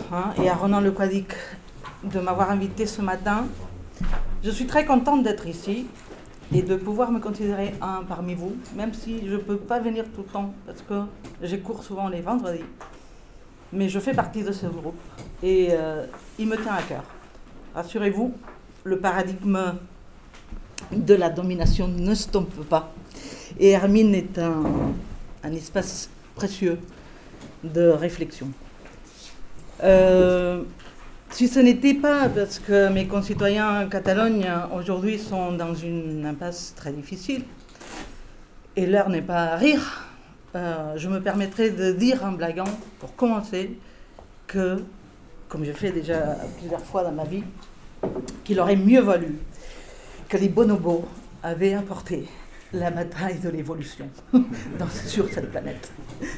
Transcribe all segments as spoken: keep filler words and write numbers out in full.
hein, et à Ronan Le Quadic de m'avoir invité ce matin. Je suis très contente d'être ici et de pouvoir me considérer un parmi vous, même si je ne peux pas venir tout le temps parce que je cours souvent les vendredis. Mais je fais partie de ce groupe et euh, il me tient à cœur. Rassurez-vous, le paradigme de la domination ne se trompe pas. Et Hermine est un, un espace précieux de réflexion. Euh, si ce n'était pas parce que mes concitoyens en Catalogne aujourd'hui sont dans une impasse très difficile, et l'heure n'est pas à rire, euh, je me permettrai de dire en blaguant, pour commencer, que, comme je fais déjà plusieurs fois dans ma vie, qu'il aurait mieux valu que les bonobos avaient apporté la bataille de l'évolution dans, sur cette planète.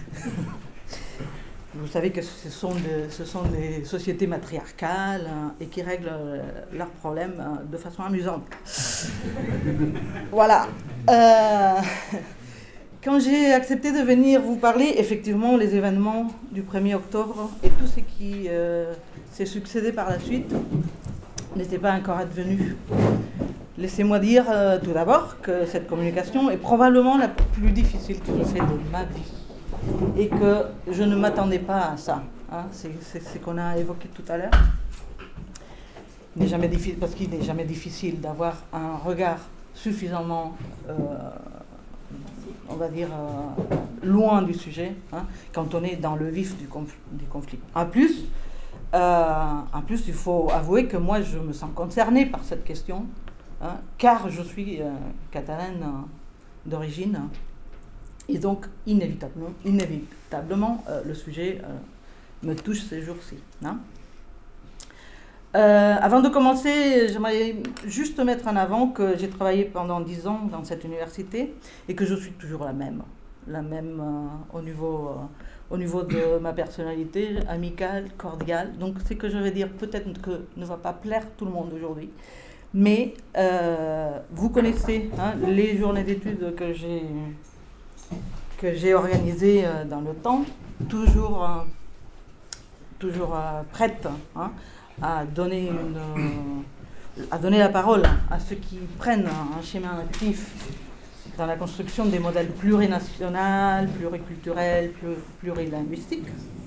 Vous savez que ce sont, de, ce sont des sociétés matriarcales hein, et qui règlent euh, leurs problèmes euh, de façon amusante. Voilà. Euh, quand j'ai accepté de venir vous parler, effectivement, les événements du premier octobre et tout ce qui euh, s'est succédé par la suite n'étaient pas encore advenus. Laissez-moi dire euh, tout d'abord que cette communication est probablement la plus difficile que j'ai faite de ma vie. Et que je ne m'attendais pas à ça. Hein. C'est, c'est ce qu'on a évoqué tout à l'heure. Il n'est jamais difficile, parce qu'il n'est jamais difficile d'avoir un regard suffisamment, euh, on va dire, euh, loin du sujet, hein, quand on est dans le vif du, conf- du conflit. En plus, euh, en plus, il faut avouer que moi, je me sens concernée par cette question, hein, car je suis euh, catalane euh, d'origine. Et donc, inévitablement, inévitablement euh, le sujet euh, me touche ces jours-ci. Hein. Euh, avant de commencer, j'aimerais juste mettre en avant que j'ai travaillé pendant dix ans dans cette université et que je suis toujours la même. La même euh, au, niveau, euh, au niveau de ma personnalité, amicale, cordiale. Donc, ce que je vais dire peut-être que ne va pas plaire tout le monde aujourd'hui. Mais euh, vous connaissez hein, les journées d'études que j'ai... que j'ai organisé euh, dans le temps, toujours, euh, toujours euh, prête hein, à, donner une, euh, à donner la parole à ceux qui prennent un chemin actif dans la construction des modèles plurinationaux, pluriculturels, plurilinguistiques,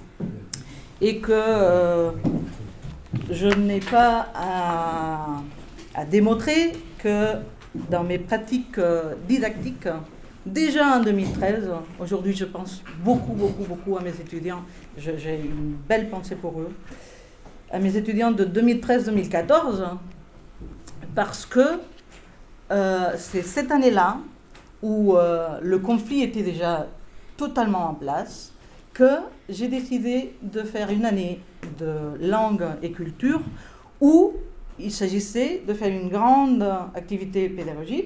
et que euh, je n'ai pas à, à démontrer que dans mes pratiques euh, didactiques, déjà en deux mille treize, aujourd'hui je pense beaucoup, beaucoup, beaucoup à mes étudiants, je, j'ai une belle pensée pour eux, à mes étudiants de deux mille treize deux mille quatorze, parce que euh, c'est cette année-là où euh, le conflit était déjà totalement en place, que j'ai décidé de faire une année de langue et culture où il s'agissait de faire une grande activité pédagogique,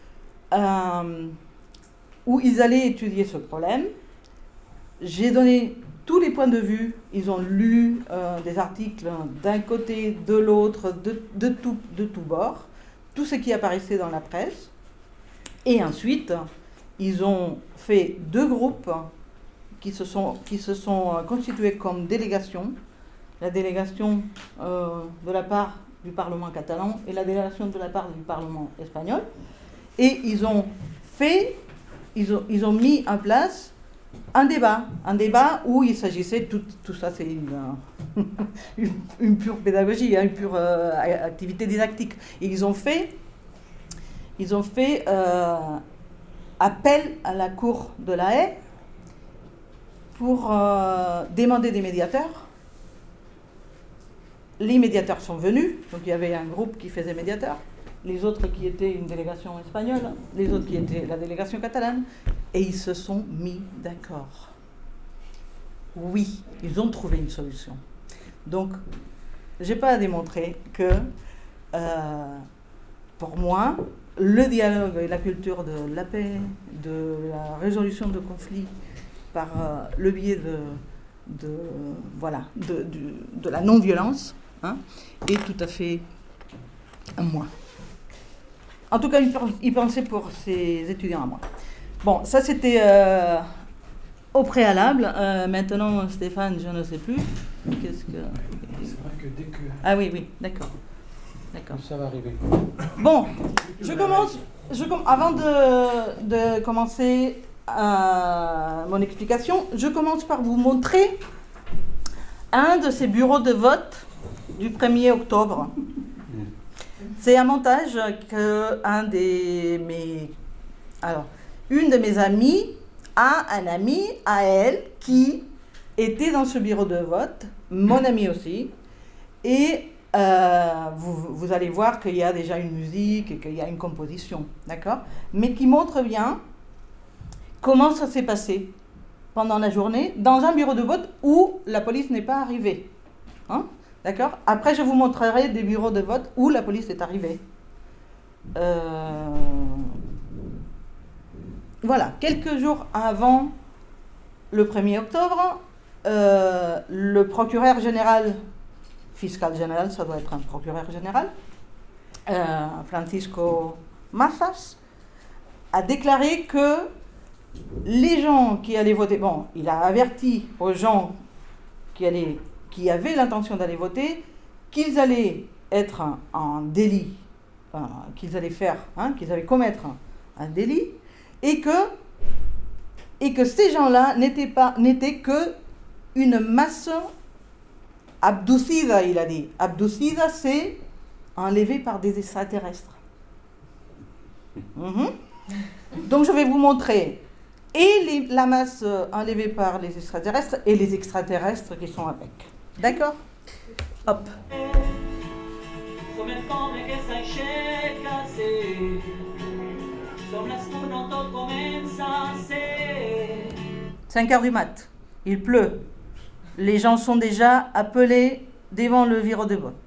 euh, où ils allaient étudier ce problème. J'ai donné tous les points de vue, ils ont lu euh, des articles d'un côté, de l'autre, de, de, tout, de tout bord, tout ce qui apparaissait dans la presse. Et ensuite, ils ont fait deux groupes qui se sont, qui se sont constitués comme délégation, la délégation euh, de la part du Parlement catalan et la délégation de la part du Parlement espagnol. Et ils ont fait... Ils ont, ils ont mis en place un débat, un débat où il s'agissait, tout, tout ça c'est une, une, une pure pédagogie, hein, une pure euh, activité didactique. Et ils ont fait, ils ont fait euh, appel à la Cour de la Haye pour euh, demander des médiateurs. Les médiateurs sont venus, donc il y avait un groupe qui faisait médiateur. Les autres qui étaient une délégation espagnole, les autres qui étaient la délégation catalane, et ils se sont mis d'accord. Oui, ils ont trouvé une solution. Donc, je n'ai pas à démontrer que, euh, pour moi, le dialogue et la culture de la paix, de la résolution de conflits par euh, le biais de, de, voilà, de, de, de la non-violence, hein, est tout à fait à moi. En tout cas, il pensait pour ses étudiants à moi. Bon, ça c'était euh, au préalable. Euh, maintenant, Stéphane, je ne sais plus. Qu'est-ce que... C'est vrai que dès que... Ah oui, oui, d'accord. D'accord. Ça va arriver. Bon, je commence. Je com- avant de, de commencer euh, mon explication, je commence par vous montrer un de ces bureaux de vote du premier octobre. C'est un montage que un des mes, alors, une de mes amies a un ami à elle qui était dans ce bureau de vote, mon ami aussi, et euh, vous, vous allez voir qu'il y a déjà une musique et qu'il y a une composition, d'accord? Mais qui montre bien comment ça s'est passé pendant la journée dans un bureau de vote où la police n'est pas arrivée. Hein? D'accord? Après, je vous montrerai des bureaux de vote où la police est arrivée. Euh... Voilà, quelques jours avant le premier octobre, euh, le procureur général, fiscal général, ça doit être un procureur général, euh, Francisco Massas, a déclaré que les gens qui allaient voter, bon, il a averti aux gens qui, allaient, qui avaient l'intention d'aller voter qu'ils allaient être en, en délit, enfin, qu'ils allaient faire, hein, qu'ils allaient commettre un, un délit, et que, et que ces gens-là n'étaient pas, n'étaient que une masse abducida, il a dit. Abducida, c'est enlevé par des extraterrestres. Mm-hmm. Donc je vais vous montrer et les, la masse enlevée par les extraterrestres et les extraterrestres qui sont avec. D'accord? Hop. cinq heures du mat. Il pleut. Les gens sont déjà appelés devant le bureau de vote.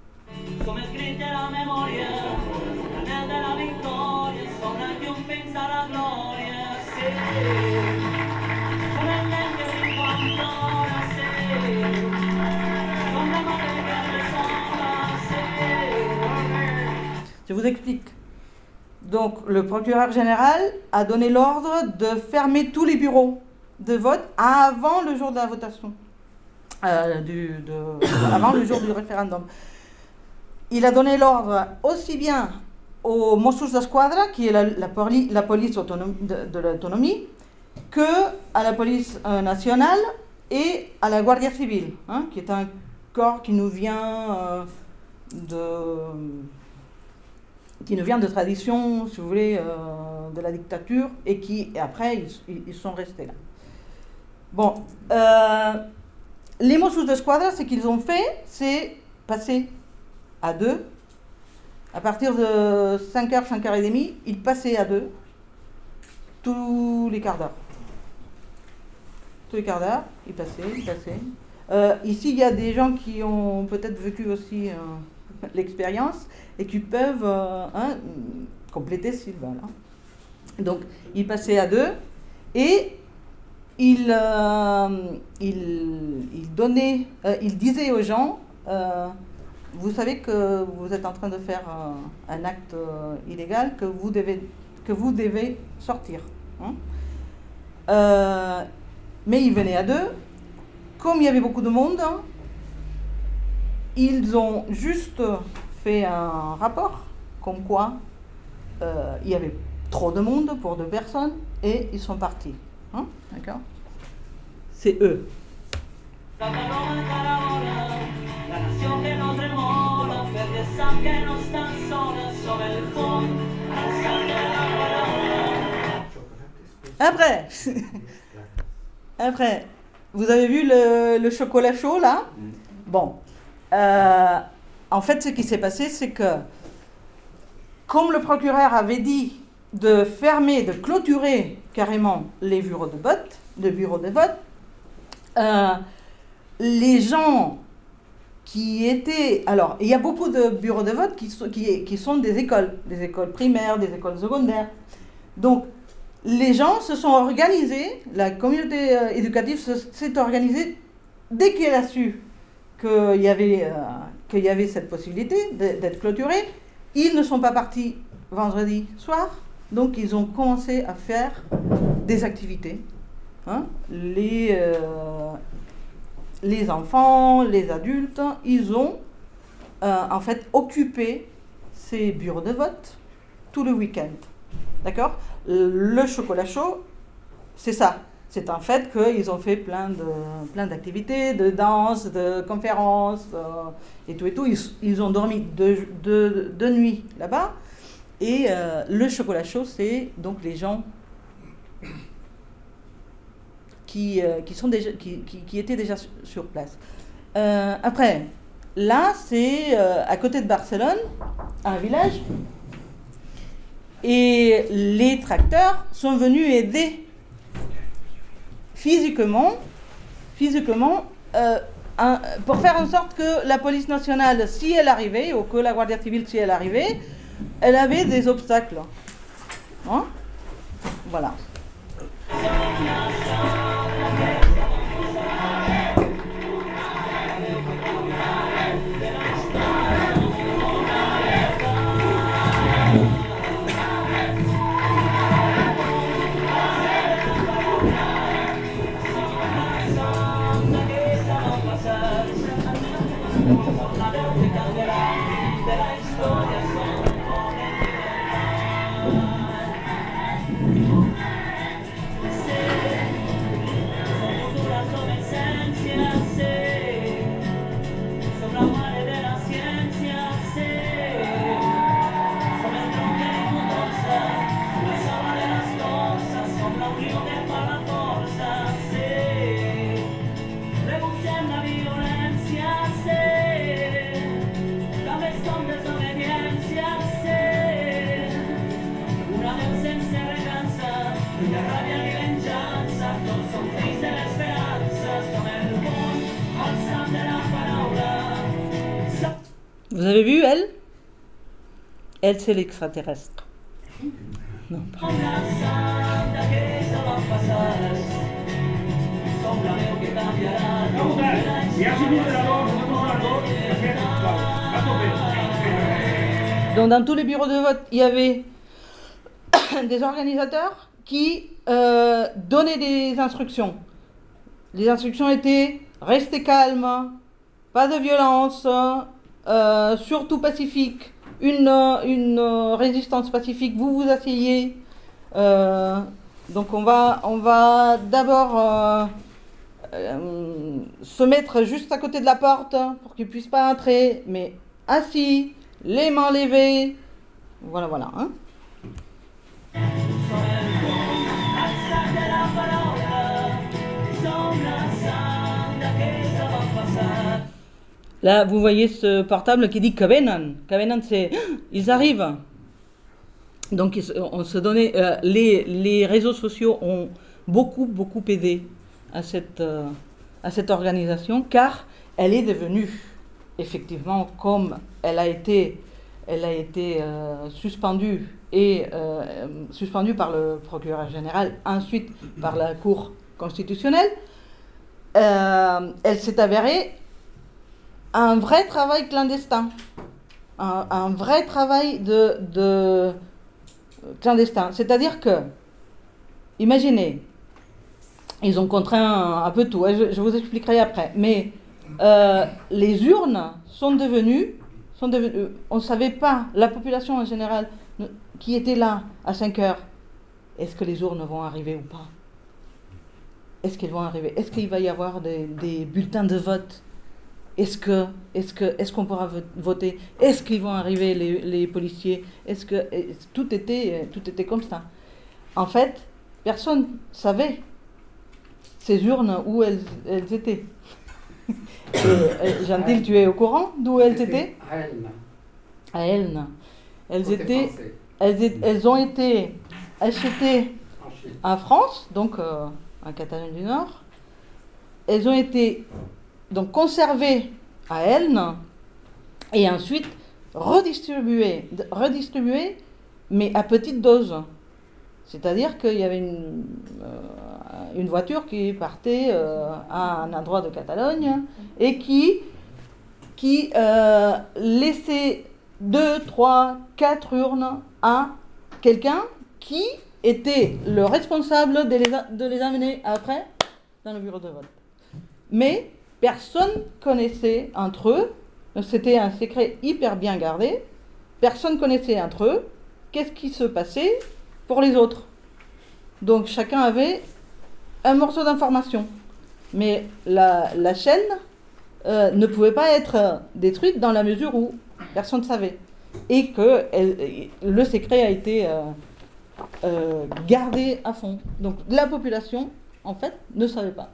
Je vous explique. Donc, le procureur général a donné l'ordre de fermer tous les bureaux de vote avant le jour de la votation, euh, du, de, avant le jour du référendum. Il a donné l'ordre aussi bien aux Mossos d'Esquadra, qui est la, la, poli, la police autonome, de, de l'autonomie, que à la police euh, nationale et à la Guardia Civile, hein, qui est un corps qui nous vient euh, de... qui nous vient de tradition, si vous voulez, euh, de la dictature, et qui, et après, ils, ils sont restés là. Bon, euh, les Mossos d'Esquadra, ce qu'ils ont fait, c'est passer à deux. À partir de cinq heures, cinq heures trente, ils passaient à deux, tous les quarts d'heure. Tous les quarts d'heure, ils passaient, ils passaient. Euh, ici, il y a des gens qui ont peut-être vécu aussi euh, l'expérience, et qui peuvent euh, hein, compléter s'ils veulent. Hein. Donc, il passait à deux et il, euh, il, il donnait, euh, il disait aux gens, euh, vous savez que vous êtes en train de faire euh, un acte euh, illégal, que vous devez, que vous devez sortir. Hein. Euh, mais il venait à deux. Comme il y avait beaucoup de monde, hein, ils ont juste fait un rapport comme quoi euh, il y avait trop de monde pour deux personnes et ils sont partis. Hein? D'accord? C'est eux. Après, après, vous avez vu le, le chocolat chaud là? Bon. Euh, en fait, ce qui s'est passé, c'est que, comme le procureur avait dit de fermer, de clôturer carrément les bureaux de vote, les bureaux de vote, euh, les gens qui étaient... Alors, il y a beaucoup de bureaux de vote qui sont, qui, qui sont des écoles, des écoles primaires, des écoles secondaires. Donc, les gens se sont organisés, la communauté euh, éducative s'est organisée dès qu'elle a su qu'il y avait, euh, qu'il y avait cette possibilité d'être clôturé. Ils ne sont pas partis vendredi soir, donc ils ont commencé à faire des activités. Hein. Les, euh, les enfants, les adultes, ils ont euh, en fait occupé ces bureaux de vote tout le week-end. D'accord ? Le chocolat chaud, c'est ça. C'est en fait qu'ils ont fait plein, de, plein d'activités, de danse, de conférences, euh, et tout et tout. Ils, ils ont dormi deux, deux, deux nuits là-bas. Et euh, le chocolat chaud, c'est donc les gens qui, euh, qui, sont déjà, qui, qui, qui étaient déjà sur, sur place. Euh, après, là, c'est euh, à côté de Barcelone, un village. Et les tracteurs sont venus aider physiquement, physiquement euh, un, pour faire en sorte que la police nationale, si elle arrivait, ou que la Guardia Civile, si elle arrivait, elle avait des obstacles. Hein? Voilà. Vous avez vu, elle? Elle, c'est l'extraterrestre. Non, pas. Donc, dans tous les bureaux de vote, il y avait des organisateurs qui euh, donnaient des instructions. Les instructions étaient « restez calme, pas de violence », Euh, surtout pacifique, une, une euh, résistance pacifique, vous vous asseyez. Euh, donc on va, on va d'abord euh, euh, se mettre juste à côté de la porte pour qu'ils ne puissent pas entrer, mais assis, les mains levées. Voilà, voilà. Hein. Là, vous voyez ce portable qui dit Covenant. Covenant, c'est ils arrivent. Donc, on se donnait. Euh, les, les réseaux sociaux ont beaucoup, beaucoup aidé à cette, euh, à cette organisation, car elle est devenue, effectivement, comme elle a été, elle a été euh, suspendue et euh, suspendue par le procureur général, ensuite par la Cour constitutionnelle. Euh, elle s'est avérée un vrai travail clandestin, un, un vrai travail de, de clandestin. C'est-à-dire que, imaginez, ils ont contraint un, un peu tout, je, je vous expliquerai après, mais euh, les urnes sont devenues, sont devenues, on ne savait pas, la population en général, qui était là à cinq heures, est-ce que les urnes vont arriver ou pas? Est-ce qu'elles vont arriver? Est-ce qu'il va y avoir des, des bulletins de vote? Est-ce que, est-ce que, est-ce qu'on pourra voter? Est-ce qu'ils vont arriver les, les policiers? Est-ce que tout était, tout était comme ça? En fait, personne ne savait ces urnes où elles, elles étaient. Et, Gentile, tu es au courant d'où elles étaient? À Elne. À Elne. Elles étaient, elles, elles ont été achetées en France, donc euh, en Catalogne du Nord. Elles ont été donc conservées à Elne et ensuite redistribuées, redistribuées mais à petite dose. C'est-à-dire qu'il y avait une, euh, une voiture qui partait euh, à un endroit de Catalogne et qui, qui euh, laissait deux, trois, quatre urnes à quelqu'un qui était le responsable de les, de les amener après dans le bureau de vote. Mais personne connaissait entre eux, donc c'était un secret hyper bien gardé, personne connaissait entre eux qu'est-ce qui se passait pour les autres. Donc chacun avait un morceau d'information. Mais la, la chaîne euh, ne pouvait pas être détruite dans la mesure où personne ne savait. Et que elle, le secret a été euh, euh, gardé à fond. Donc la population, en fait, ne savait pas.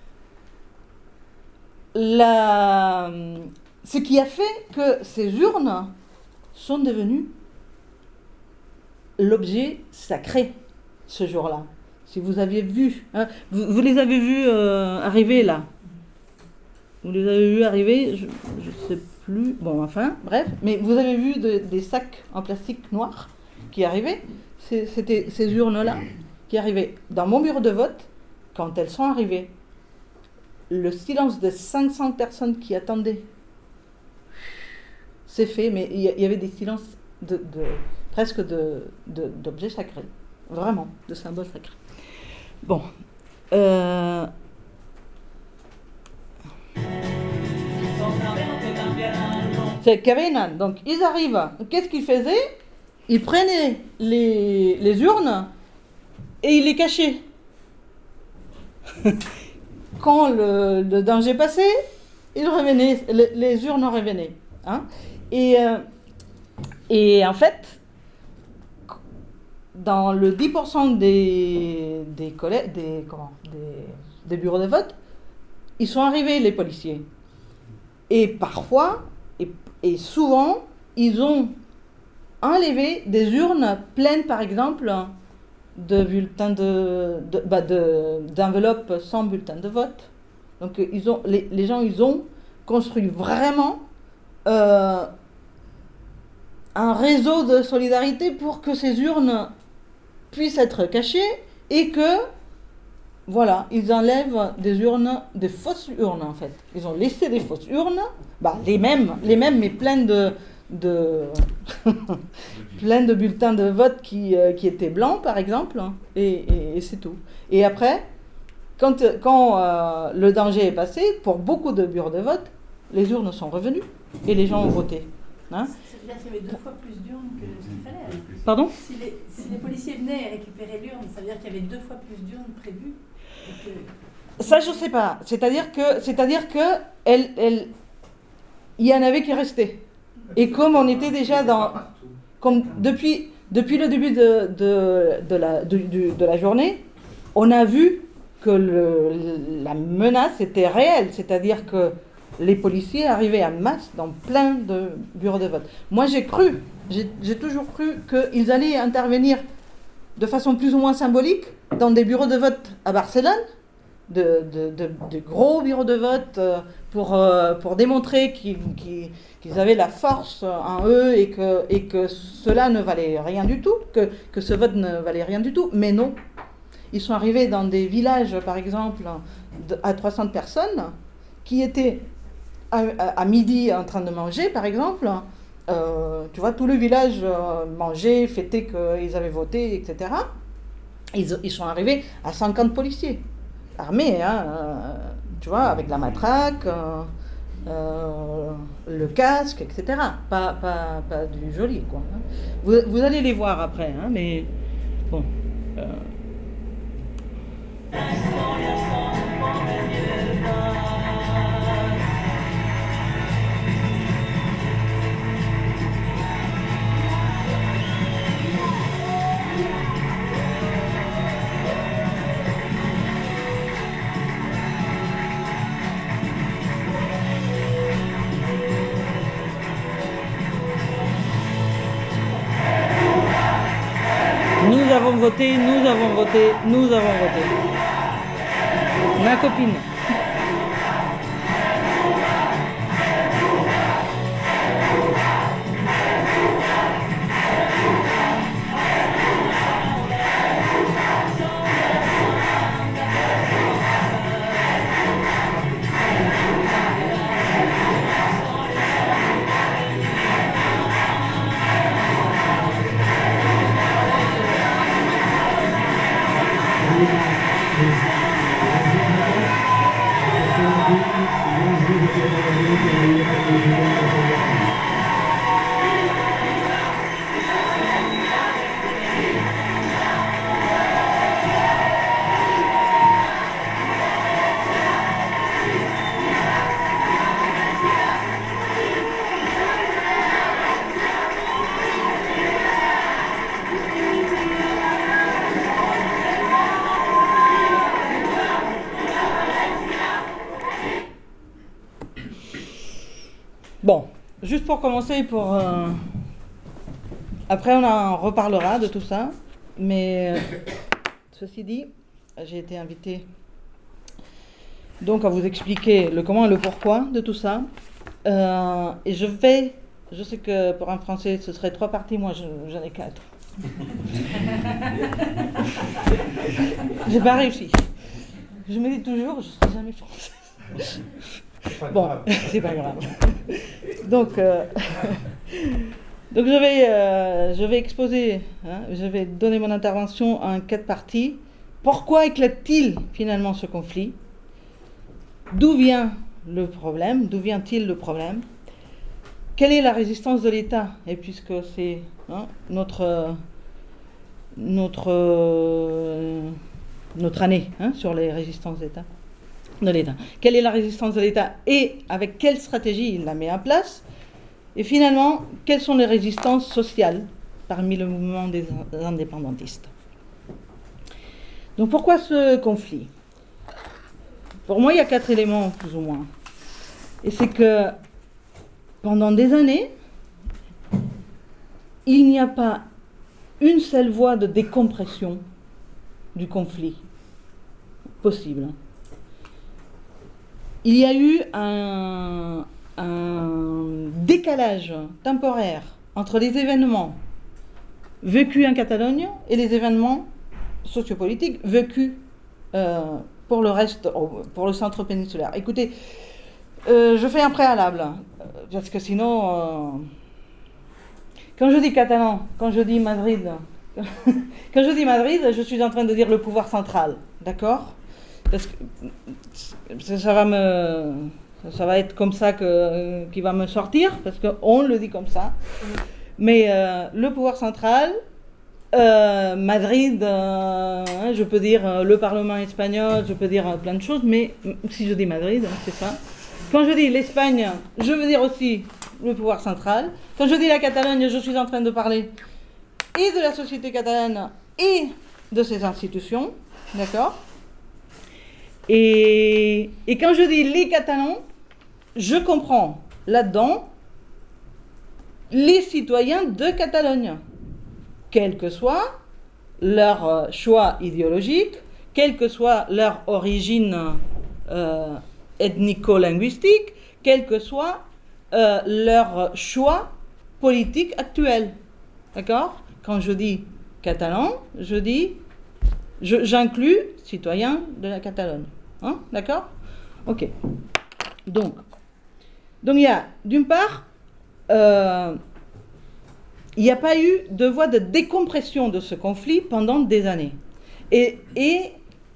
La, ce qui a fait que ces urnes sont devenues l'objet sacré ce jour-là. Si vous aviez vu, hein, vous, vous les avez vus euh, arriver là. Vous les avez vus arriver, je ne sais plus, bon enfin, bref, mais vous avez vu de, des sacs en plastique noir qui arrivaient. C'était ces urnes-là qui arrivaient dans mon bureau de vote. Quand elles sont arrivées, le silence de cinq cents personnes qui attendaient, c'est fait, mais il y, y avait des silences de, de, presque de, de, d'objets sacrés, vraiment, de symboles sacrés. Bon. Euh... C'est Kavenan. Donc, ils arrivent. Qu'est-ce qu'ils faisaient? Ils prenaient les, les urnes et ils les cachaient. Quand le, le danger passait, ils revenaient, les, les urnes revenaient. Hein? Et, euh, et en fait, dans le dix pour cent des, des, collègues, des, comment, des, des bureaux de vote, ils sont arrivés, les policiers. Et parfois, et, et souvent, ils ont enlevé des urnes pleines, par exemple, de bulletins de, de, bah de, d'enveloppes sans bulletin de vote. Donc, ils ont, les, les gens, ils ont construit vraiment euh, un réseau de solidarité pour que ces urnes puissent être cachées et que, voilà, ils enlèvent des urnes, des fausses urnes en fait. Ils ont laissé des fausses urnes, bah, les mêmes, les mêmes mais pleines de, de plein de bulletins de vote qui, euh, qui étaient blancs par exemple, et, et, et c'est tout. Et après, quand, quand euh, le danger est passé, pour beaucoup de bureaux de vote, les urnes sont revenues et les gens ont voté. Hein? C'est-à-dire qu'il y avait deux fois plus d'urnes que ce qu'il fallait. Alors. Pardon ? Si les, si les policiers venaient récupérer l'urne, ça veut dire qu'il y avait deux fois plus d'urnes prévues. Que... Ça, je ne sais pas. C'est-à-dire que, c'est-à-dire que elle, elle, il y en avait qui restaient. Et comme on était déjà dans... Comme depuis, depuis le début de, de, de, la, de, de, de la journée, on a vu que le, la menace était réelle. C'est-à-dire que les policiers arrivaient en masse dans plein de bureaux de vote. Moi, j'ai cru, j'ai, j'ai toujours cru qu'ils allaient intervenir de façon plus ou moins symbolique dans des bureaux de vote à Barcelone, de, de, de, de gros bureaux de vote pour, pour démontrer qu'ils, qu'ils, qu'ils avaient la force en eux et que, et que cela ne valait rien du tout, que, que ce vote ne valait rien du tout. Mais non, ils sont arrivés dans des villages, par exemple, à trois cents personnes, qui étaient à, à, à midi en train de manger, par exemple. Euh, tu vois, tout le village euh, mangeait, fêtait qu'ils avaient voté, et cetera. Ils, ils sont arrivés à cinquante policiers, armés, hein, euh, tu vois, avec la matraque, euh, euh, le casque, et cetera. Pas, pas, pas du joli, quoi. Hein. Vous, vous allez les voir après, hein, mais bon. Euh... Nous avons voté, nous avons voté, nous avons voté. Ma copine. Bon, juste pour commencer, pour euh, après on en reparlera de tout ça, mais euh, ceci dit, j'ai été invitée donc à vous expliquer le comment et le pourquoi de tout ça, euh, et je vais, je sais que pour un Français ce serait trois parties, moi j'en ai quatre. J'ai pas réussi. Je me dis toujours, je ne serai jamais française. Bon, c'est pas grave. Donc, euh, donc je vais, euh, je vais exposer, hein, je vais donner mon intervention en quatre parties. Pourquoi éclate-t-il finalement ce conflit? D'où vient le problème? D'où vient-il le problème? Quelle est la résistance de l'État? Et puisque c'est hein, notre, notre, euh, notre année hein, sur les résistances d'État. de l'État. Quelle est la résistance de l'État et avec quelle stratégie il la met en place? Et finalement, quelles sont les résistances sociales parmi le mouvement des indépendantistes? Donc pourquoi ce conflit? Pour moi, il y a quatre éléments, plus ou moins. Et c'est que pendant des années, il n'y a pas une seule voie de décompression du conflit possible. Il y a eu un, un décalage temporaire entre les événements vécus en Catalogne et les événements sociopolitiques vécus euh, pour le reste, pour le centre péninsulaire. Écoutez, euh, je fais un préalable, parce que sinon, euh, quand je dis catalan, quand je dis Madrid, quand je dis Madrid, je suis en train de dire le pouvoir central, d'accord ? Parce que ça va me, ça va être comme ça que, qui va me sortir, parce qu'on le dit comme ça. Mais euh, le pouvoir central, euh, Madrid, euh, je peux dire euh, le Parlement espagnol, je peux dire euh, plein de choses, mais si je dis Madrid, hein, c'est ça. Quand je dis l'Espagne, je veux dire aussi le pouvoir central. Quand je dis la Catalogne, je suis en train de parler et de la société catalane et de ses institutions, d'accord ? Et, et quand je dis les Catalans, je comprends là-dedans les citoyens de Catalogne, quel que soit leur choix idéologique, quelle que soit leur origine euh, ethnico-linguistique, quel que soit euh, leur choix politique actuel. D'accord ? Quand je dis catalan, je dis, je, j'inclus citoyens de la Catalogne. Hein, d'accord ? Ok. Donc, donc il y a, d'une part, euh, il n'y a pas eu de voie de décompression de ce conflit pendant des années. Et, et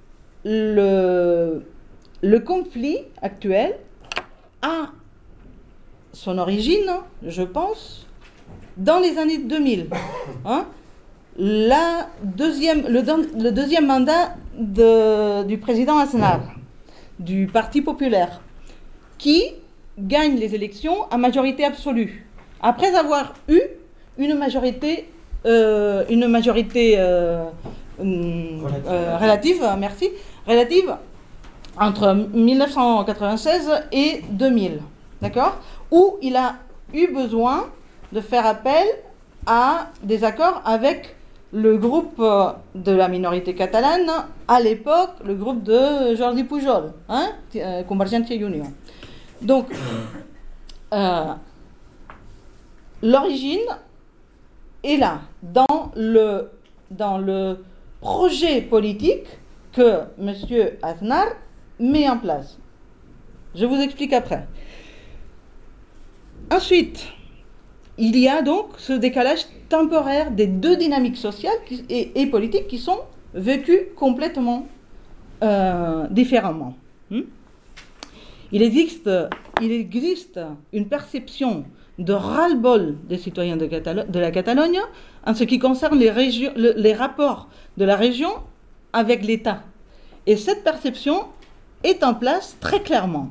le, le conflit actuel a son origine, je pense, dans les années deux mille. Hein ? La deuxième, le, le deuxième mandat de, du président Aznar, du Parti populaire, qui gagne les élections à majorité absolue, après avoir eu une majorité, euh, une majorité euh, relative. Euh, relative, merci, relative entre dix-neuf cent quatre-vingt-seize et deux mille, d'accord, où il a eu besoin de faire appel à des accords avec le groupe de la minorité catalane, à l'époque, le groupe de Jordi Pujol, hein, Convergència i Unió. Donc, euh, l'origine est là, dans le, dans le projet politique que M. Aznar met en place. Je vous explique après. Ensuite, il y a donc ce décalage temporaire des deux dynamiques sociales qui, et, et politiques qui sont vécues complètement euh, différemment. Hmm? Il existe, il existe une perception de ras-le-bol des citoyens de, Catalo- de la Catalogne en ce qui concerne les, régions, le, les rapports de la région avec l'État. Et cette perception est en place très clairement.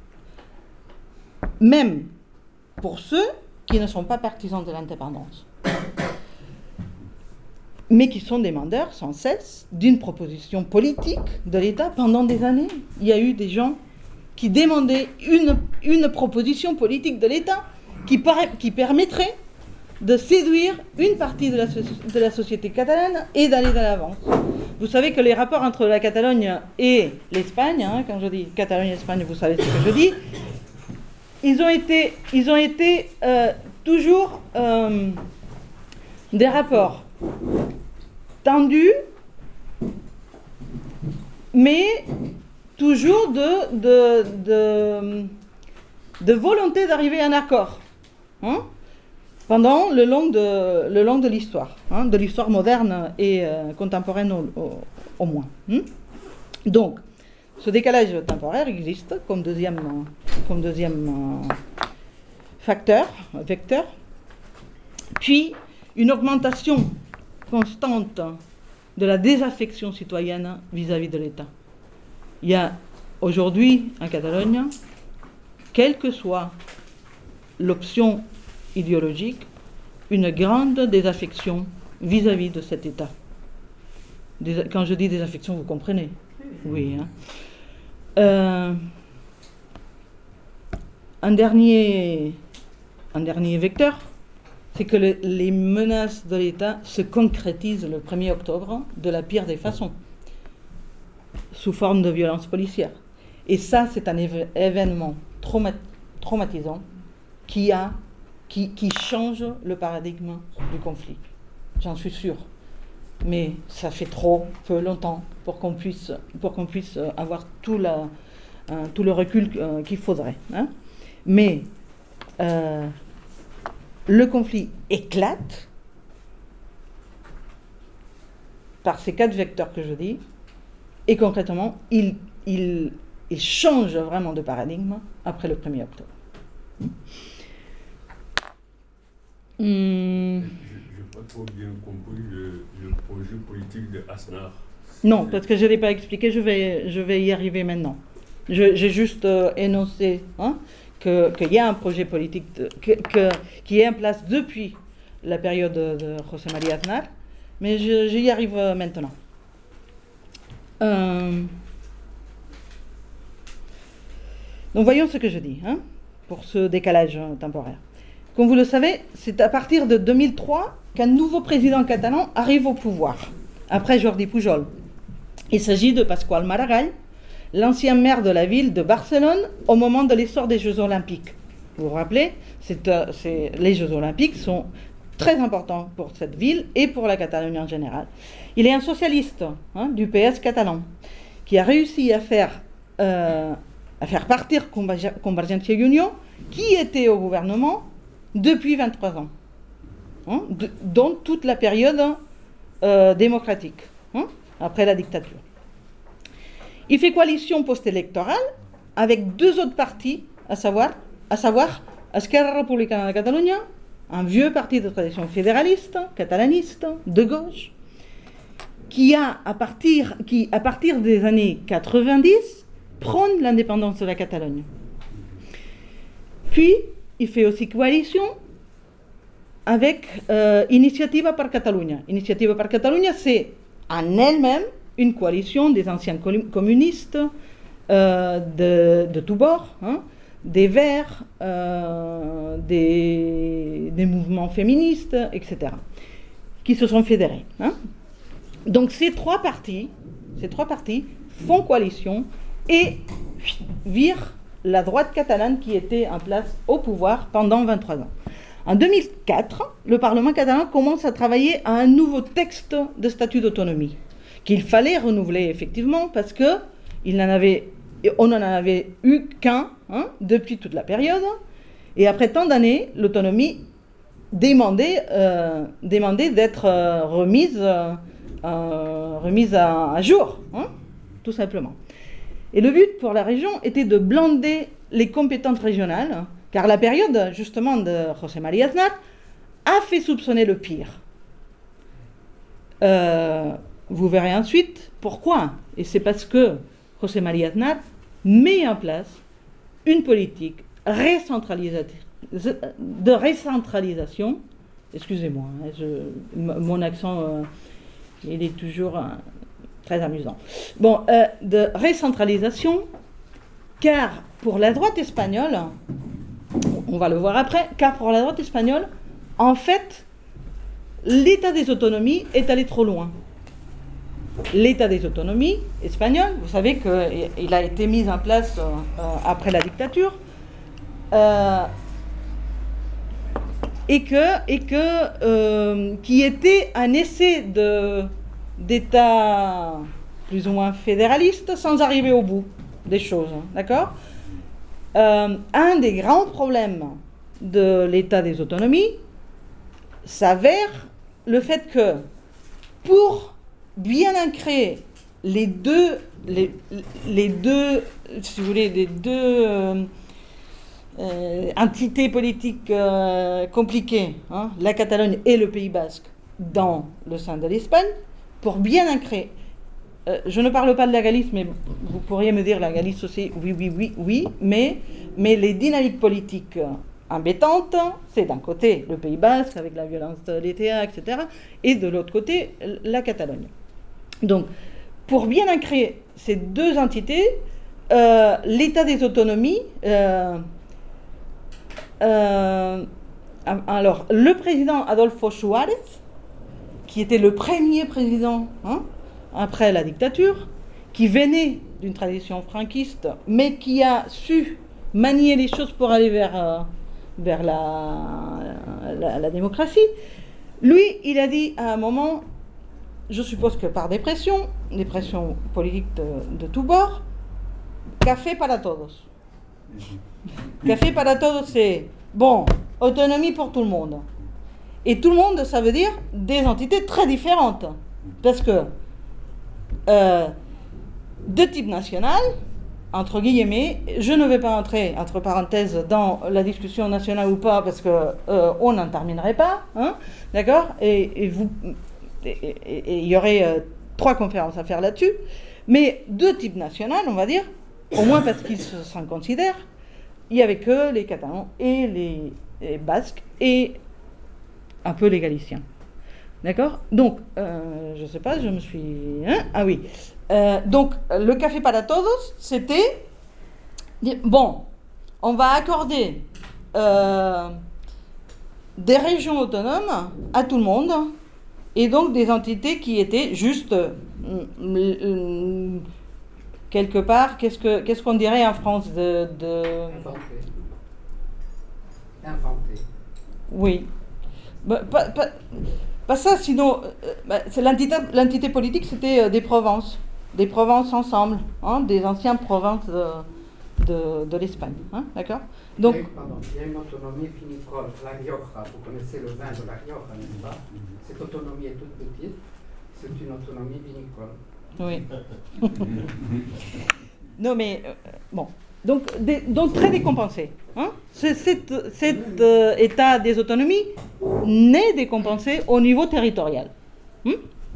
Même pour ceux qui ne sont pas partisans de l'indépendance, mais qui sont demandeurs sans cesse d'une proposition politique de l'État pendant des années. Il y a eu des gens qui demandaient une, une proposition politique de l'État qui, qui permettrait de séduire une partie de la, de la société catalane et d'aller de l'avance. Vous savez que les rapports entre la Catalogne et l'Espagne, hein, quand je dis Catalogne et Espagne, vous savez ce que je dis, ils ont été, ils ont été euh, toujours euh, des rapports tendus, mais toujours de, de, de, de volonté d'arriver à un accord, hein, pendant le long de, le long de l'histoire, hein, de l'histoire moderne et euh, contemporaine au, au, au moins. Hein. Donc, ce décalage temporaire existe comme deuxième, comme deuxième euh, facteur, vecteur. Puis, une augmentation constante de la désaffection citoyenne vis-à-vis de l'État. Il y a aujourd'hui en Catalogne, quelle que soit l'option idéologique, une grande désaffection vis-à-vis de cet État. Des, quand je dis désaffection, vous comprenez? Oui. Hein. Euh, un, dernier, un dernier vecteur, c'est que le, les menaces de l'État se concrétisent le premier octobre de la pire des façons, sous forme de violence policière. Et ça, c'est un éve- événement trauma- traumatisant qui, a, qui, qui change le paradigme du conflit. J'en suis sûre. Mais ça fait trop peu longtemps pour qu'on puisse, pour qu'on puisse avoir tout, la, euh, tout le recul euh, qu'il faudrait. Hein. Mais euh, le conflit éclate par ces quatre vecteurs que je dis, et concrètement, il, il, il change vraiment de paradigme après le premier octobre. Hum. Je n'ai pas trop bien compris le, le projet politique de Aznar. Non, parce que je ne l'ai pas expliqué, je vais, je vais y arriver maintenant. Je, j'ai juste euh, énoncé hein, que, qu'il y a un projet politique de, que, que, qui est en place depuis la période de, de José María Aznar, mais je, j'y arrive euh, maintenant. Euh, donc voyons ce que je dis hein, pour ce décalage euh, temporaire. Comme vous le savez, c'est à partir de deux mille trois qu'un nouveau président catalan arrive au pouvoir, après Jordi Pujol. Il s'agit de Pasqual Maragall, l'ancien maire de la ville de Barcelone au moment de l'essor des Jeux Olympiques. Vous vous rappelez, c'est, euh, c'est, les Jeux Olympiques sont très importants pour cette ville et pour la Catalogne en général. Il est un socialiste hein, du P S catalan qui a réussi à faire, euh, à faire partir Convergència i Unió, qui était au gouvernement depuis vingt-trois ans, hein, de, dont toute la période euh, démocratique, hein, après la dictature. Il fait coalition post-électorale avec deux autres partis, à savoir, à savoir Esquerra Republicana de Catalunya, un vieux parti de tradition fédéraliste, catalaniste, de gauche, qui, a, à partir, qui, à partir des années quatre-vingt-dix, prône l'indépendance de la Catalogne. Puis, il fait aussi coalition avec euh, Iniciativa per Catalunya. Iniciativa per Catalunya, c'est en elle-même une coalition des anciens communistes euh, de, de tous bords, hein, des Verts, euh, des, des mouvements féministes, et cetera, qui se sont fédérés. Hein. Donc ces trois partis, ces trois partis font coalition et virent la droite catalane qui était en place au pouvoir pendant vingt-trois ans. En deux mille quatre, le Parlement catalan commence à travailler à un nouveau texte de statut d'autonomie qu'il fallait renouveler effectivement parce que il n'en avait, on n'en avait eu qu'un hein, depuis toute la période et après tant d'années, l'autonomie demandait, euh, demandait d'être euh, remise, euh, remise à, à jour, hein, tout simplement. Et le but pour la région était de blinder les compétences régionales, car la période justement de José María Aznar a fait soupçonner le pire. Euh, vous verrez ensuite pourquoi. Et c'est parce que José María Aznar met en place une politique de recentralisation. Excusez-moi, hein, je, mon accent, euh, il est toujours euh, très amusant. Bon, euh, de recentralisation, car pour la droite espagnole, on va le voir après, car pour la droite espagnole, en fait, l'état des autonomies est allé trop loin. L'état des autonomies espagnol, vous savez qu'il a été mis en place euh, après la dictature, euh, et que, et que euh, qui était un essai de, d'état plus ou moins fédéraliste sans arriver au bout des choses, d'accord ? Euh, un des grands problèmes de l'état des autonomies s'avère le fait que pour bien ancrer les deux, les, les deux, si vous voulez, les deux euh, euh, entités politiques euh, compliquées, hein, la Catalogne et le Pays Basque, dans le sein de l'Espagne, pour bien ancrer. Euh, je ne parle pas de la Galice, mais vous pourriez me dire la Galice aussi, oui, oui, oui, oui, mais, mais les dynamiques politiques embêtantes, c'est d'un côté le Pays Basque avec la violence de l'E T A, et cetera, et de l'autre côté la Catalogne. Donc, pour bien ancrer ces deux entités, euh, l'état des autonomies, euh, euh, alors le président Adolfo Suárez, qui était le premier président hein, après la dictature, qui venait d'une tradition franquiste, mais qui a su manier les choses pour aller vers, euh, vers la, la, la démocratie, lui, il a dit à un moment, je suppose que par des pressions, des pressions politiques de, de tous bords, café para todos. Café para todos, c'est, bon, autonomie pour tout le monde. Et tout le monde, ça veut dire des entités très différentes. Parce que euh, de type national, entre guillemets, je ne vais pas entrer, entre parenthèses, dans la discussion nationale ou pas, parce qu'on euh, n'en terminerait pas, hein, d'accord ? Et, et vous... Et il y aurait euh, trois conférences à faire là-dessus, mais de type national, on va dire, au moins parce qu'ils s'en considèrent, il n'y avait que les Catalans et les, les Basques et un peu les Galiciens. D'accord ? Donc, euh, je ne sais pas, je me suis... Hein ah oui. Euh, donc, le Café para Todos, c'était... Bon, on va accorder euh, des régions autonomes à tout le monde, et donc des entités qui étaient juste, euh, euh, quelque part, qu'est-ce, que, qu'est-ce qu'on dirait en France de... de... Inventé. Inventé. Oui. Bah, pas, pas, pas ça, sinon, euh, bah, c'est l'entité, l'entité politique, c'était euh, des provinces. Des provinces ensemble, hein, des anciennes provinces de, de, de l'Espagne. Hein, d'accord ? Donc, il, y a, pardon, il y a une autonomie vinicole, la Rioja. Vous connaissez le vin de la Rioja, n'est-ce pas ? Cette autonomie est toute petite, c'est une autonomie vinicole. Oui. Non, mais, euh, bon. Donc, des, donc très décompensé. Hein. Cet, cet euh, état des autonomies n'est décompensé au niveau territorial. Hum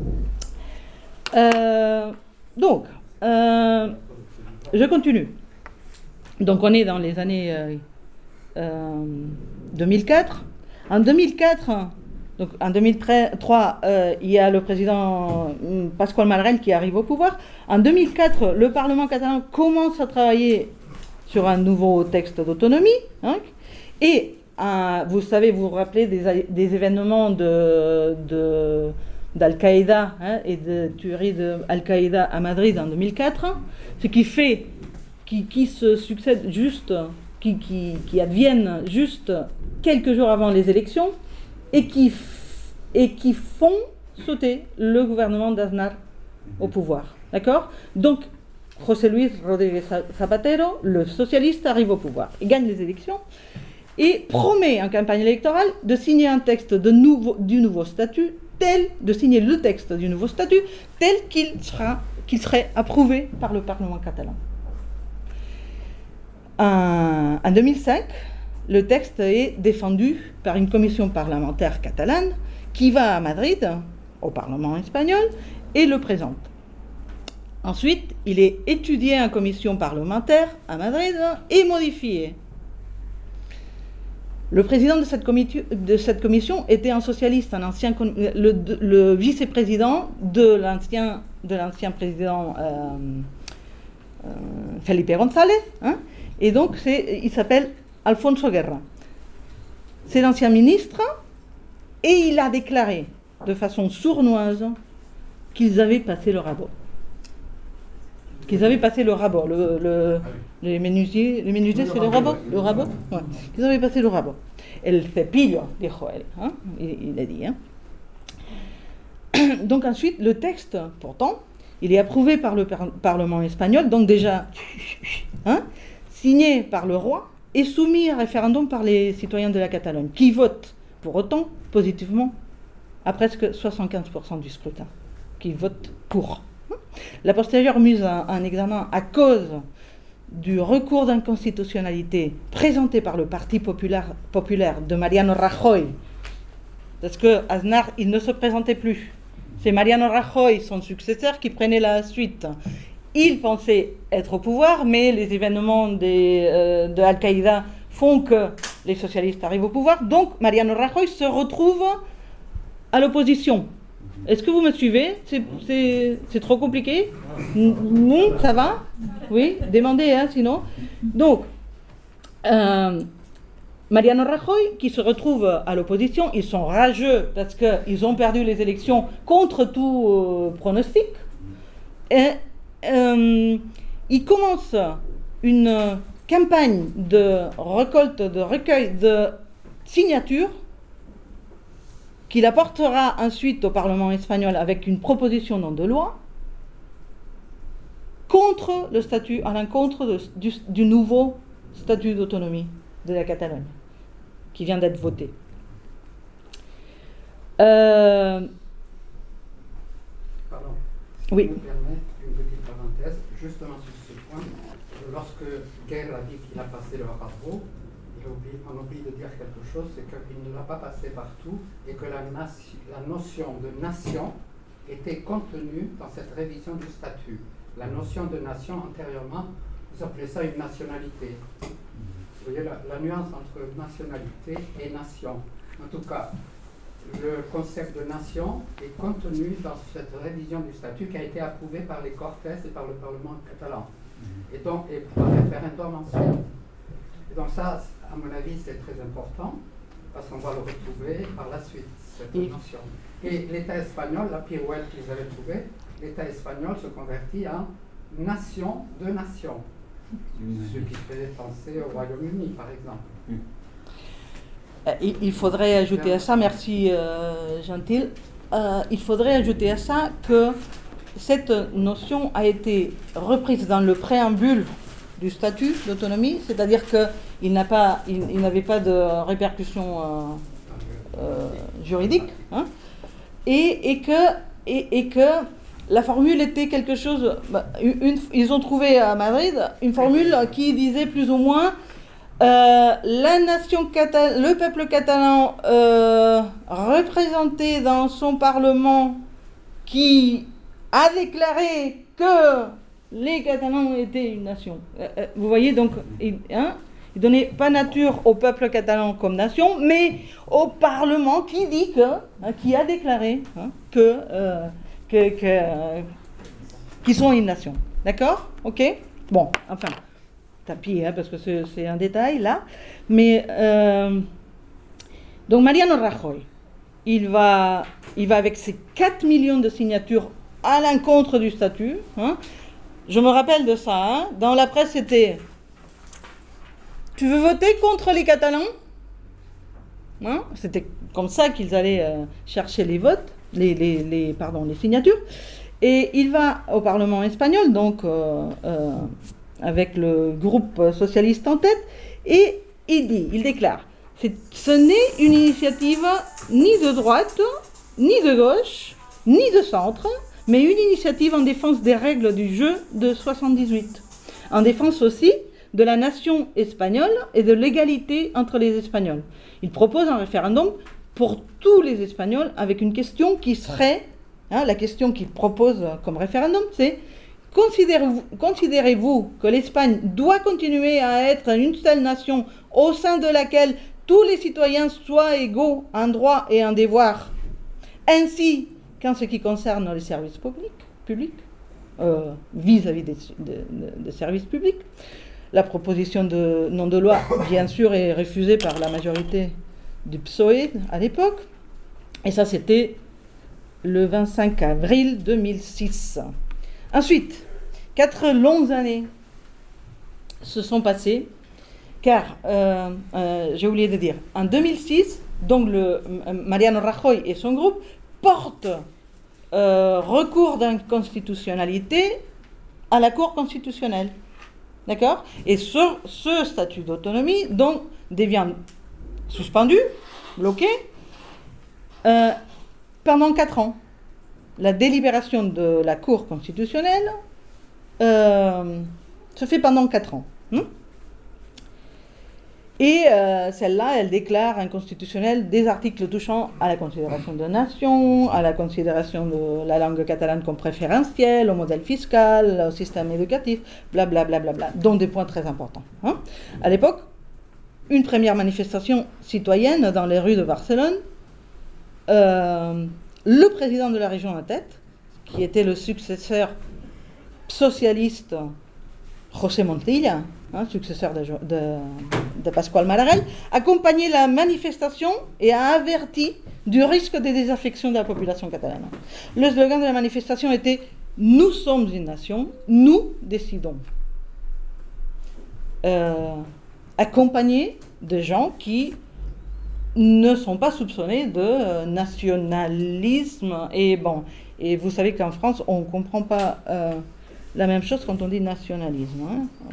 euh, donc, euh, je continue. Donc, on est dans les années euh, euh, deux mille quatre. En deux mille quatre, donc en deux mille trois, euh, il y a le président Pasqual Maragall qui arrive au pouvoir. En deux mille quatre, le Parlement catalan commence à travailler sur un nouveau texte d'autonomie. Hein, et euh, vous savez, vous vous rappelez des, des événements de, de, d'Al-Qaïda hein, et de tuerie d'Al-Qaïda à Madrid en deux mille quatre, hein, ce qui fait, qui, qui se succède juste, qui, qui, qui adviennent juste quelques jours avant les élections et qui, et qui font sauter le gouvernement d'Aznar au pouvoir. D'accord ? Donc, José Luis Rodríguez Zapatero, le socialiste, arrive au pouvoir. Il gagne les élections et promet en campagne électorale de signer un texte de nouveau, du nouveau statut, tel, de signer le texte du nouveau statut, tel qu'il sera, qu'il serait approuvé par le Parlement catalan. En, en deux mille cinq, le texte est défendu par une commission parlementaire catalane qui va à Madrid, au Parlement espagnol, et le présente. Ensuite, il est étudié en commission parlementaire à Madrid et modifié. Le président de cette, comité, de cette commission était un socialiste, un ancien, le, le vice-président de l'ancien, de l'ancien président euh, euh, Felipe González, hein, et donc c'est, il s'appelle Alfonso Guerra. C'est l'ancien ministre, et il a déclaré de façon sournoise qu'ils avaient passé le rabot. Qu'ils avaient passé le rabot. Le, le, les menuisiers, les menuisiers c'est le rabot, le rabot ouais. Qu'ils avaient passé le rabot. El cepillo, dijo él. Hein, il, il a dit. Hein. Donc ensuite, le texte, pourtant, il est approuvé par le par- Parlement espagnol, donc déjà hein, signé par le roi et soumis à référendum par les citoyens de la Catalogne, qui votent pour autant positivement à presque soixante-quinze pour cent du scrutin, qui votent pour. La postérieure mise en, en examen à cause du recours d'inconstitutionnalité présenté par le Parti populaire, populaire de Mariano Rajoy, parce que Aznar, il ne se présentait plus. C'est Mariano Rajoy, son successeur, qui prenait la suite. Il pensait être au pouvoir, mais les événements des, euh, de Al-Qaïda font que les socialistes arrivent au pouvoir. Donc Mariano Rajoy se retrouve à l'opposition. Est-ce que vous me suivez? c'est, c'est, c'est trop compliqué? Oui, ça va? Oui, demandez, hein, sinon. Donc, euh, Mariano Rajoy, qui se retrouve à l'opposition, ils sont rageux parce qu'ils ont perdu les élections contre tout euh, pronostic. Et euh, ils commencent une campagne de récolte, de recueil de signatures qu'il apportera ensuite au Parlement espagnol avec une proposition de loi contre le statut, à l'encontre de, du, du nouveau statut d'autonomie de la Catalogne, qui vient d'être voté. Euh... Pardon. Oui. Si vous me permettez une petite parenthèse, justement sur ce point, lorsque Guerre a dit qu'il a passé le rabot, on oublie de dire quelque chose, c'est qu'il ne l'a pas passé partout et que la, nation, la notion de nation était contenue dans cette révision du statut. La notion de nation, antérieurement, vous appelez ça une nationalité. Vous voyez la, la nuance entre nationalité et nation. En tout cas, le concept de nation est contenu dans cette révision du statut qui a été approuvée par les Cortes et par le Parlement catalan. Et donc, et par référendum ensuite. Et donc ça, à mon avis, c'est très important, parce qu'on va le retrouver par la suite, cette oui. notion. Et l'État espagnol, la pirouette qu'ils avaient trouvée, l'État espagnol se convertit en nation de nation. Ce qui fait penser au Royaume-Uni, par exemple. Euh, il faudrait ajouter à ça, merci euh, Gentil, euh, il faudrait ajouter à ça que cette notion a été reprise dans le préambule du statut d'autonomie, c'est-à-dire qu'il n'a pas, il, il n'avait pas de répercussions euh, euh, juridiques, hein, et, et, que, et, et que la formule était quelque chose... Bah, une, ils ont trouvé à Madrid une formule qui disait plus ou moins euh, la nation catalane, le peuple catalan euh, représenté dans son parlement qui a déclaré que les Catalans étaient une nation. Euh, vous voyez, donc, il, hein, il donnait pas nature au peuple catalan comme nation, mais au Parlement qui dit que, hein, qui a déclaré hein, que, euh, que, que euh, qu'ils sont une nation. D'accord? Ok? Bon, enfin, tapis, hein, parce que c'est, c'est un détail là. Mais euh, donc Mariano Rajoy, il va, il va avec ses quatre millions de signatures à l'encontre du statut. Hein. Je me rappelle de ça. Hein. Dans la presse, c'était « Tu veux voter contre les Catalans ?» hein. C'était comme ça qu'ils allaient euh, chercher les votes, les, les, les, pardon, les signatures. Et il va au Parlement espagnol, donc euh, euh, avec le groupe socialiste en tête, et il dit, il déclare c'est, « Ce n'est une initiative ni de droite, ni de gauche, ni de centre, mais une initiative en défense des règles du jeu de soixante-dix-huit. En défense aussi de la nation espagnole et de l'égalité entre les Espagnols. Il propose un référendum pour tous les Espagnols avec une question qui serait, hein, la question qu'il propose comme référendum, c'est considérez-vous, considérez-vous que l'Espagne doit continuer à être une seule nation au sein de laquelle tous les citoyens soient égaux en droit et en devoir, ainsi qu'en ce qui concerne les services publics, publics euh, vis-à-vis des, de, de, des services publics. La proposition de nom de loi, bien sûr, est refusée par la majorité du P S O E à l'époque. Et ça, c'était le vingt-cinq avril deux mille six. Ensuite, quatre longues années se sont passées, car, euh, euh, j'ai oublié de dire, en deux mille six, donc le, Mariano Rajoy et son groupe portent euh, recours d'inconstitutionnalité à la Cour constitutionnelle. D'accord ? Et sur ce statut d'autonomie, donc, devient suspendu, bloqué, euh, pendant quatre ans. La délibération de la Cour constitutionnelle euh, se fait pendant quatre ans. Hein ? Et euh, celle-là, elle déclare inconstitutionnel des articles touchant à la considération de nation, à la considération de la langue catalane comme préférentielle, au modèle fiscal, au système éducatif, blablabla, bla, bla, bla, dont des points très importants. Hein. À l'époque, une première manifestation citoyenne dans les rues de Barcelone, euh, le président de la région en tête, qui était le successeur socialiste José Montilla, hein, successeur de, de, de Pasqual Maragall, accompagnait la manifestation et a averti du risque de désaffection de la population catalane. Le slogan de la manifestation était « Nous sommes une nation, nous décidons euh, ». Accompagné de gens qui ne sont pas soupçonnés de nationalisme. Et bon, et vous savez qu'en France, on ne comprend pas euh, la même chose quand on dit nationalisme. Hein.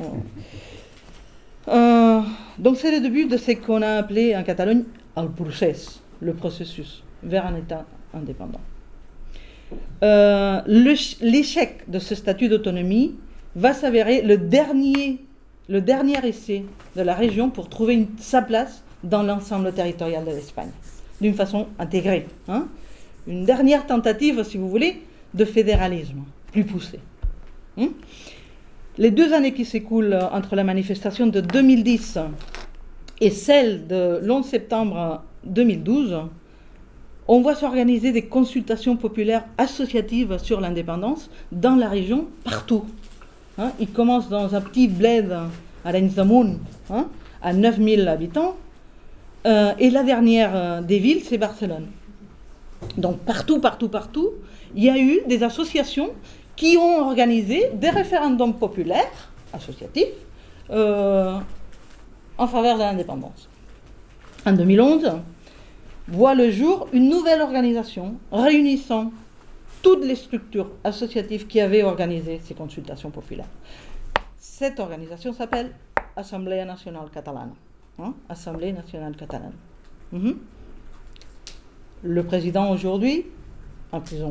Euh, donc c'est le début de ce qu'on a appelé en Catalogne el procés, le processus vers un État indépendant. Euh, le, l'échec de ce statut d'autonomie va s'avérer le dernier, le dernier essai de la région pour trouver une, sa place dans l'ensemble territorial de l'Espagne, d'une façon intégrée. Hein. Une dernière tentative, si vous voulez, de fédéralisme plus poussé. Hein. Les deux années qui s'écoulent entre la manifestation de deux mille dix et celle de l'onze septembre deux mille douze, on voit s'organiser des consultations populaires associatives sur l'indépendance dans la région, partout. Hein. Il commence dans un petit bled à Arenys-de-Munt, hein, à neuf mille habitants, euh, et la dernière euh, des villes, c'est Barcelone. Donc partout, partout, partout, il y a eu des associations qui ont organisé des référendums populaires, associatifs, euh, en faveur de l'indépendance. En deux mille onze, voit le jour une nouvelle organisation réunissant toutes les structures associatives qui avaient organisé ces consultations populaires. Cette organisation s'appelle Assemblée nationale catalane. Hein? Assemblée nationale catalane. Mm-hmm. Le président aujourd'hui, en prison.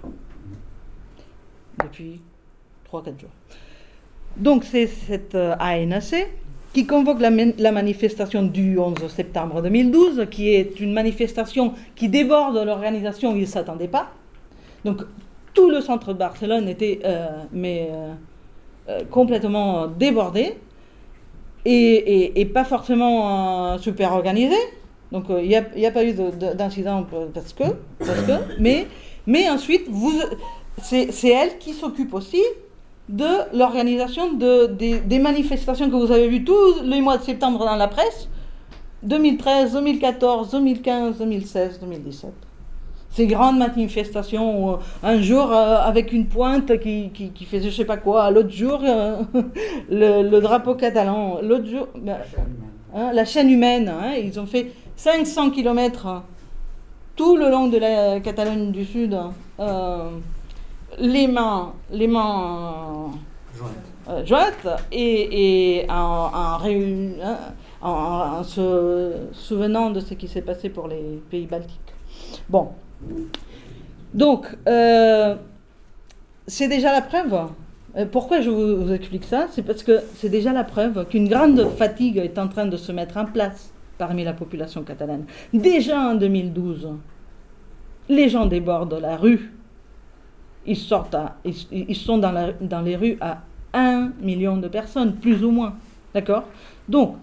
Depuis trois à quatre jours. Donc c'est cette euh, A N C qui convoque la, la manifestation du onze septembre deux mille douze, qui est une manifestation qui déborde l'organisation où ils ne s'attendaient pas. Donc tout le centre de Barcelone était euh, mais, euh, euh, complètement débordé et, et, et pas forcément euh, super organisé. Donc il euh, n'y a, a pas eu de, de, d'incident parce que, parce que mais, mais ensuite, vous, c'est, c'est elle qui s'occupe aussi de l'organisation de, de, des manifestations que vous avez vues tous les mois de septembre dans la presse, deux mille treize, deux mille quatorze, deux mille quinze, deux mille seize, deux mille dix-sept. Ces grandes manifestations, euh, un jour euh, avec une pointe qui, qui, qui faisait je sais pas quoi, l'autre jour euh, le, le drapeau catalan, l'autre jour ben, hein, la chaîne humaine, hein, ils ont fait cinq cents kilomètres tout le long de la Catalogne du Sud, euh, les mains, les mains euh, jointes et, et en, en, réun, hein, en, en se souvenant de ce qui s'est passé pour les pays baltiques. Bon, donc, euh, c'est déjà la preuve Euh, Pourquoi je vous, vous explique ça? C'est parce que c'est déjà la preuve qu'une grande fatigue est en train de se mettre en place parmi la population catalane. Déjà en deux mille douze, les gens débordent la rue. Ils, sortent à, ils, ils sont dans, la, dans les rues à un million de personnes, plus ou moins. D'accord? Donc,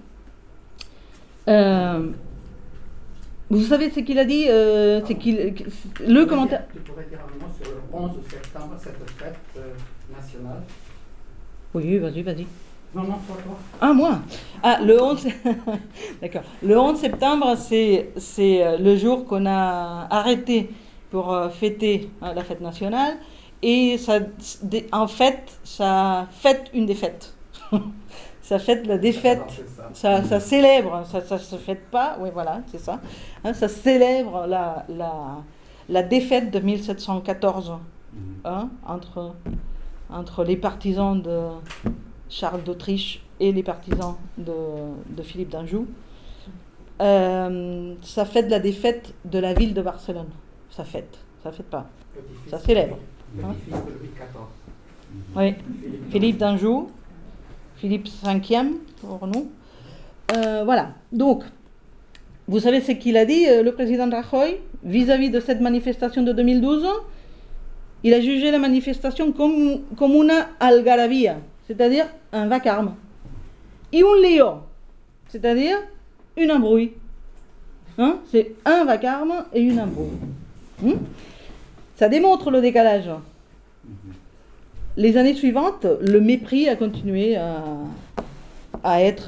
euh, vous savez ce qu'il a dit euh, c'est qu'il, le commentaire... Tu pourrais dire un mot sur le onze septembre, cette fête euh, nationale? Oui, vas-y, vas-y. Non, non, toi, toi. Ah, moi Ah, le onze... D'accord. Le onze septembre, c'est, c'est le jour qu'on a arrêté pour fêter hein, la fête nationale. Et ça, en fait, ça fête une défaite. Ça fête la défaite. Ça, ça célèbre, ça ne se fête pas. Oui, voilà, c'est ça. Hein, ça célèbre la, la, la défaite de mille sept cent quatorze hein, entre, entre les partisans de Charles d'Autriche et les partisans de, de Philippe d'Anjou. Euh, ça fête la défaite de la ville de Barcelone. Ça fête, ça fête pas. Ça célèbre. Hein? Oui, Philippe d'Anjou, Philippe cinquième pour nous. Euh, voilà, donc, vous savez ce qu'il a dit, le président Rajoy, vis-à-vis de cette manifestation de deux mille douze? Il a jugé la manifestation comme, comme una algarabía, c'est-à-dire un vacarme, et un lío, c'est-à-dire une embrouille. Hein? C'est un vacarme et une embrouille. Hein? Ça démontre le décalage. Les années suivantes, le mépris a continué à, à, être,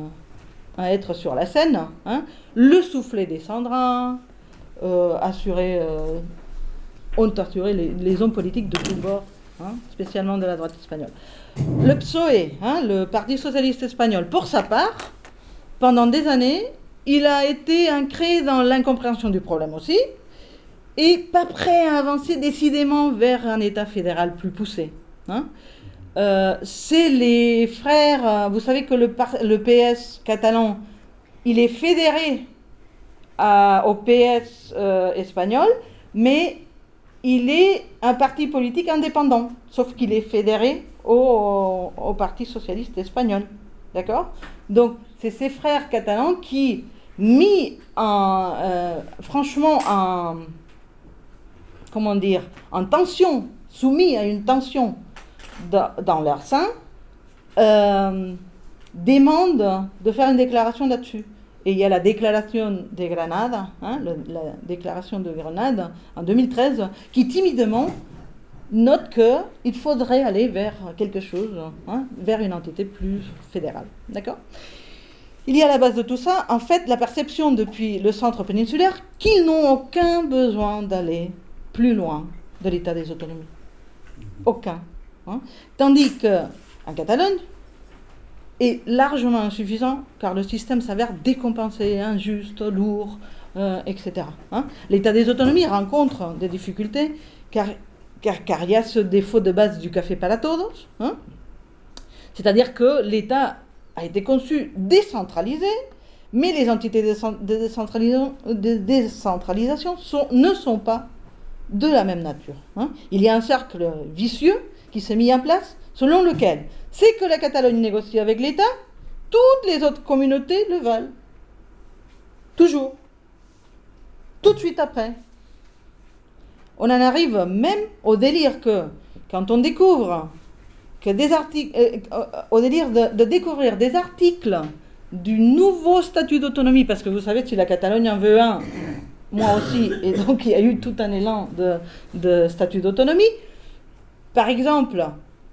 à être sur la scène. Hein. Le soufflet descendra, euh, assuré, euh, ont assuré les, les hommes politiques de tous bords, hein, spécialement de la droite espagnole. Le P S O E, hein, le Parti socialiste espagnol, pour sa part, pendant des années, il a été ancré dans l'incompréhension du problème aussi, et pas prêt à avancer décidément vers un État fédéral plus poussé. Hein. Euh, c'est les frères, vous savez que le, par, le P S catalan, il est fédéré à, au P S euh, espagnol, mais il est un parti politique indépendant, sauf qu'il est fédéré au, au Parti socialiste espagnol. D'accord? Donc, c'est ces frères catalans qui, mis en, euh, franchement en... comment dire, en tension, soumis à une tension dans, dans leur sein, euh, demandent de faire une déclaration là-dessus. Et il y a la déclaration de Grenade, hein, le, la déclaration de Grenade en deux mille treize, qui timidement note qu'il faudrait aller vers quelque chose, hein, vers une entité plus fédérale. D'accord ? Il y a à la base de tout ça, en fait, la perception depuis le centre péninsulaire qu'ils n'ont aucun besoin d'aller plus loin de l'état des autonomies. Aucun. Hein. Tandis qu'en Catalogne, est largement insuffisant, car le système s'avère décompensé, injuste, lourd, euh, et cetera. Hein. L'état des autonomies rencontre des difficultés, car, car, car il y a ce défaut de base du café para todos, hein. C'est-à-dire que l'État a été conçu décentralisé, mais les entités de décentralisation, de décentralisation sont, ne sont pas de la même nature. Hein. Il y a un cercle vicieux qui s'est mis en place, selon lequel, c'est que la Catalogne négocie avec l'État, toutes les autres communautés le valent. Toujours. Tout de suite après. On en arrive même au délire que, quand on découvre que des articles, euh, au délire de, de découvrir des articles du nouveau statut d'autonomie, parce que vous savez, si la Catalogne en veut un, moi aussi, et donc il y a eu tout un élan de, de statut d'autonomie. Par exemple,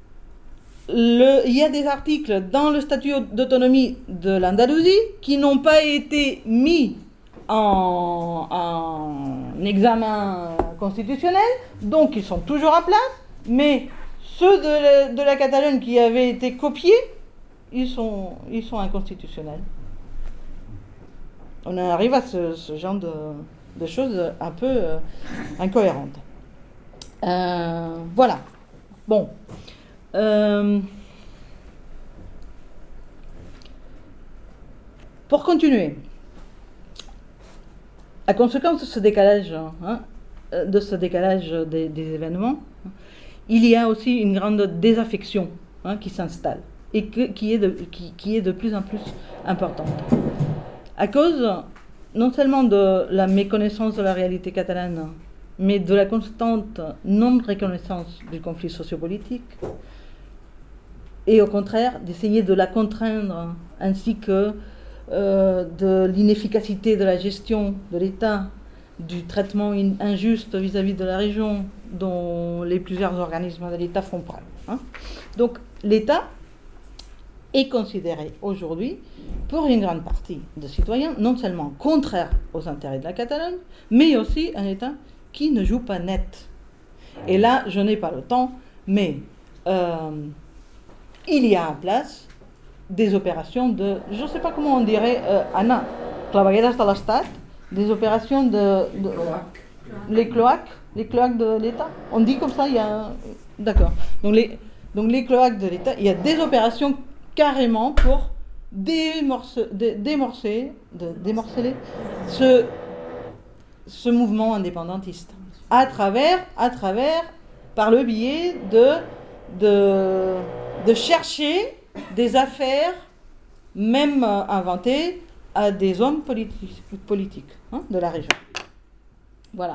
le, il y a des articles dans le statut d'autonomie de l'Andalousie qui n'ont pas été mis en, en examen constitutionnel, donc ils sont toujours en place, mais ceux de la, de la Catalogne qui avaient été copiés, ils sont, ils sont inconstitutionnels. On arrive à ce, ce genre de, de choses un peu euh, incohérentes. Euh, voilà. Bon. Euh, pour continuer, à conséquence de ce décalage, hein, de ce décalage des, des événements, il y a aussi une grande désaffection hein, qui s'installe et que, qui, est de, qui, qui est de plus en plus importante. À cause non seulement de la méconnaissance de la réalité catalane, mais de la constante non-reconnaissance du conflit sociopolitique, et au contraire d'essayer de la contraindre, ainsi que euh, de l'inefficacité de la gestion de l'État, du traitement in- injuste vis-à-vis de la région dont les plusieurs organismes de l'État font preuve. Hein. Donc l'État est considéré aujourd'hui, pour une grande partie des citoyens, non seulement contraire aux intérêts de la Catalogne, mais aussi un État qui ne joue pas net. Et là, je n'ai pas le temps, mais euh, il y a en place des opérations de, je ne sais pas comment on dirait, euh, Anna, clavegueres de l'Estat, des opérations de, de les cloaques, les cloaques de l'État. On dit comme ça, il y a, d'accord. Donc les, donc les cloaques de l'État, il y a des opérations carrément pour démorcer, dé, démorcer, de, démorceler ce, ce mouvement indépendantiste à travers, à travers, par le biais de, de, de chercher des affaires, même euh, inventées, à des hommes politi- politiques hein, de la région. Voilà.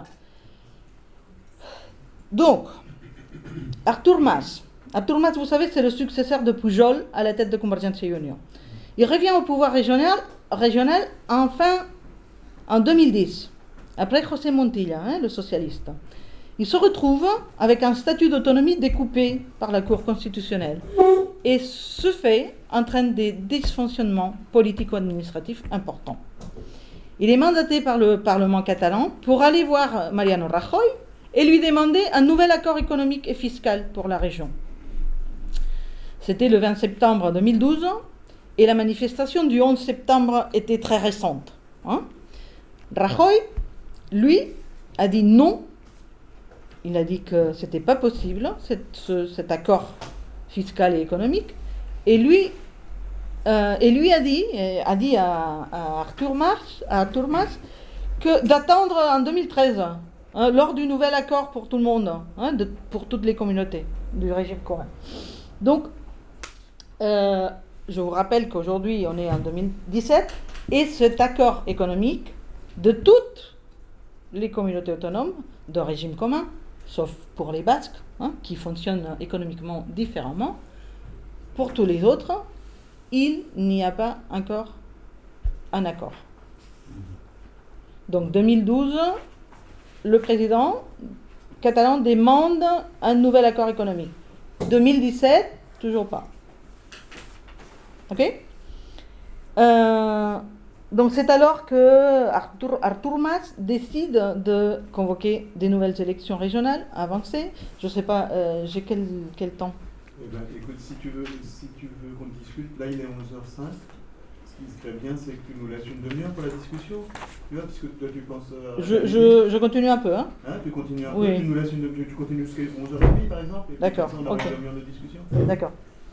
Donc, Artur Mas. Artur Mas, vous savez, c'est le successeur de Pujol à la tête de Convergència i Unió. Il revient au pouvoir régional, régional enfin en deux mille dix, après José Montilla, hein, le socialiste. Il se retrouve avec un statut d'autonomie découpé par la Cour constitutionnelle. Et ce fait entraîne des dysfonctionnements politico-administratifs importants. Il est mandaté par le Parlement catalan pour aller voir Mariano Rajoy et lui demander un nouvel accord économique et fiscal pour la région. C'était le vingt septembre deux mille douze et la manifestation du onze septembre était très récente. Hein. Rajoy, lui, a dit non. Il a dit que ce n'était pas possible, cette, ce, cet accord fiscal et économique. Et lui, euh, et lui a dit, a dit à, à, Artur Mas, à Artur Mas que d'attendre en deux mille treize, hein, lors du nouvel accord pour tout le monde, hein, de, pour toutes les communautés du régime commun. Donc, euh, je vous rappelle qu'aujourd'hui, on est en deux mille dix-sept, et cet accord économique de toutes les communautés autonomes de régime commun, sauf pour les Basques, hein, qui fonctionnent économiquement différemment, pour tous les autres, il n'y a pas encore un accord. Donc deux mille douze, le président catalan demande un nouvel accord économique. deux mille dix-sept, toujours pas. Ok ? euh, Donc c'est alors que Artur, Artur Mas décide de convoquer des nouvelles élections régionales avancées. Je ne sais pas, euh, j'ai quel, quel temps ? Eh ben, écoute, si tu veux, si tu veux qu'on discute, là il est onze heures cinq. Ce qui serait bien, c'est que tu nous laisses une demi-heure pour la discussion. Tu vois, parce que toi tu penses à... Je, je, je continue un peu. Hein, hein tu continues un oui. peu, tu nous laisses une demi-heure, tu continues jusqu'à onze heures trente par exemple. Et d'accord, on aura ok. une demi-heure de discussion. D'accord.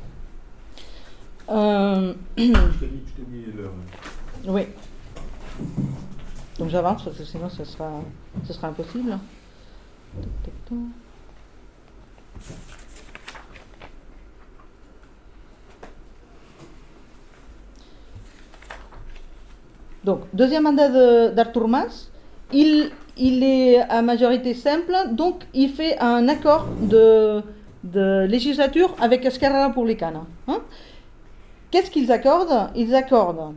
Euh... je t'ai mis, je t'ai mis l'heure. Oui. Donc j'avance parce que sinon ce sera, ce sera impossible. Donc, deuxième mandat d'Artur Mas, il, il est à majorité simple, donc il fait un accord de, de législature avec Esquerra Republicana. Hein. Qu'est-ce qu'ils accordent ? Ils accordent...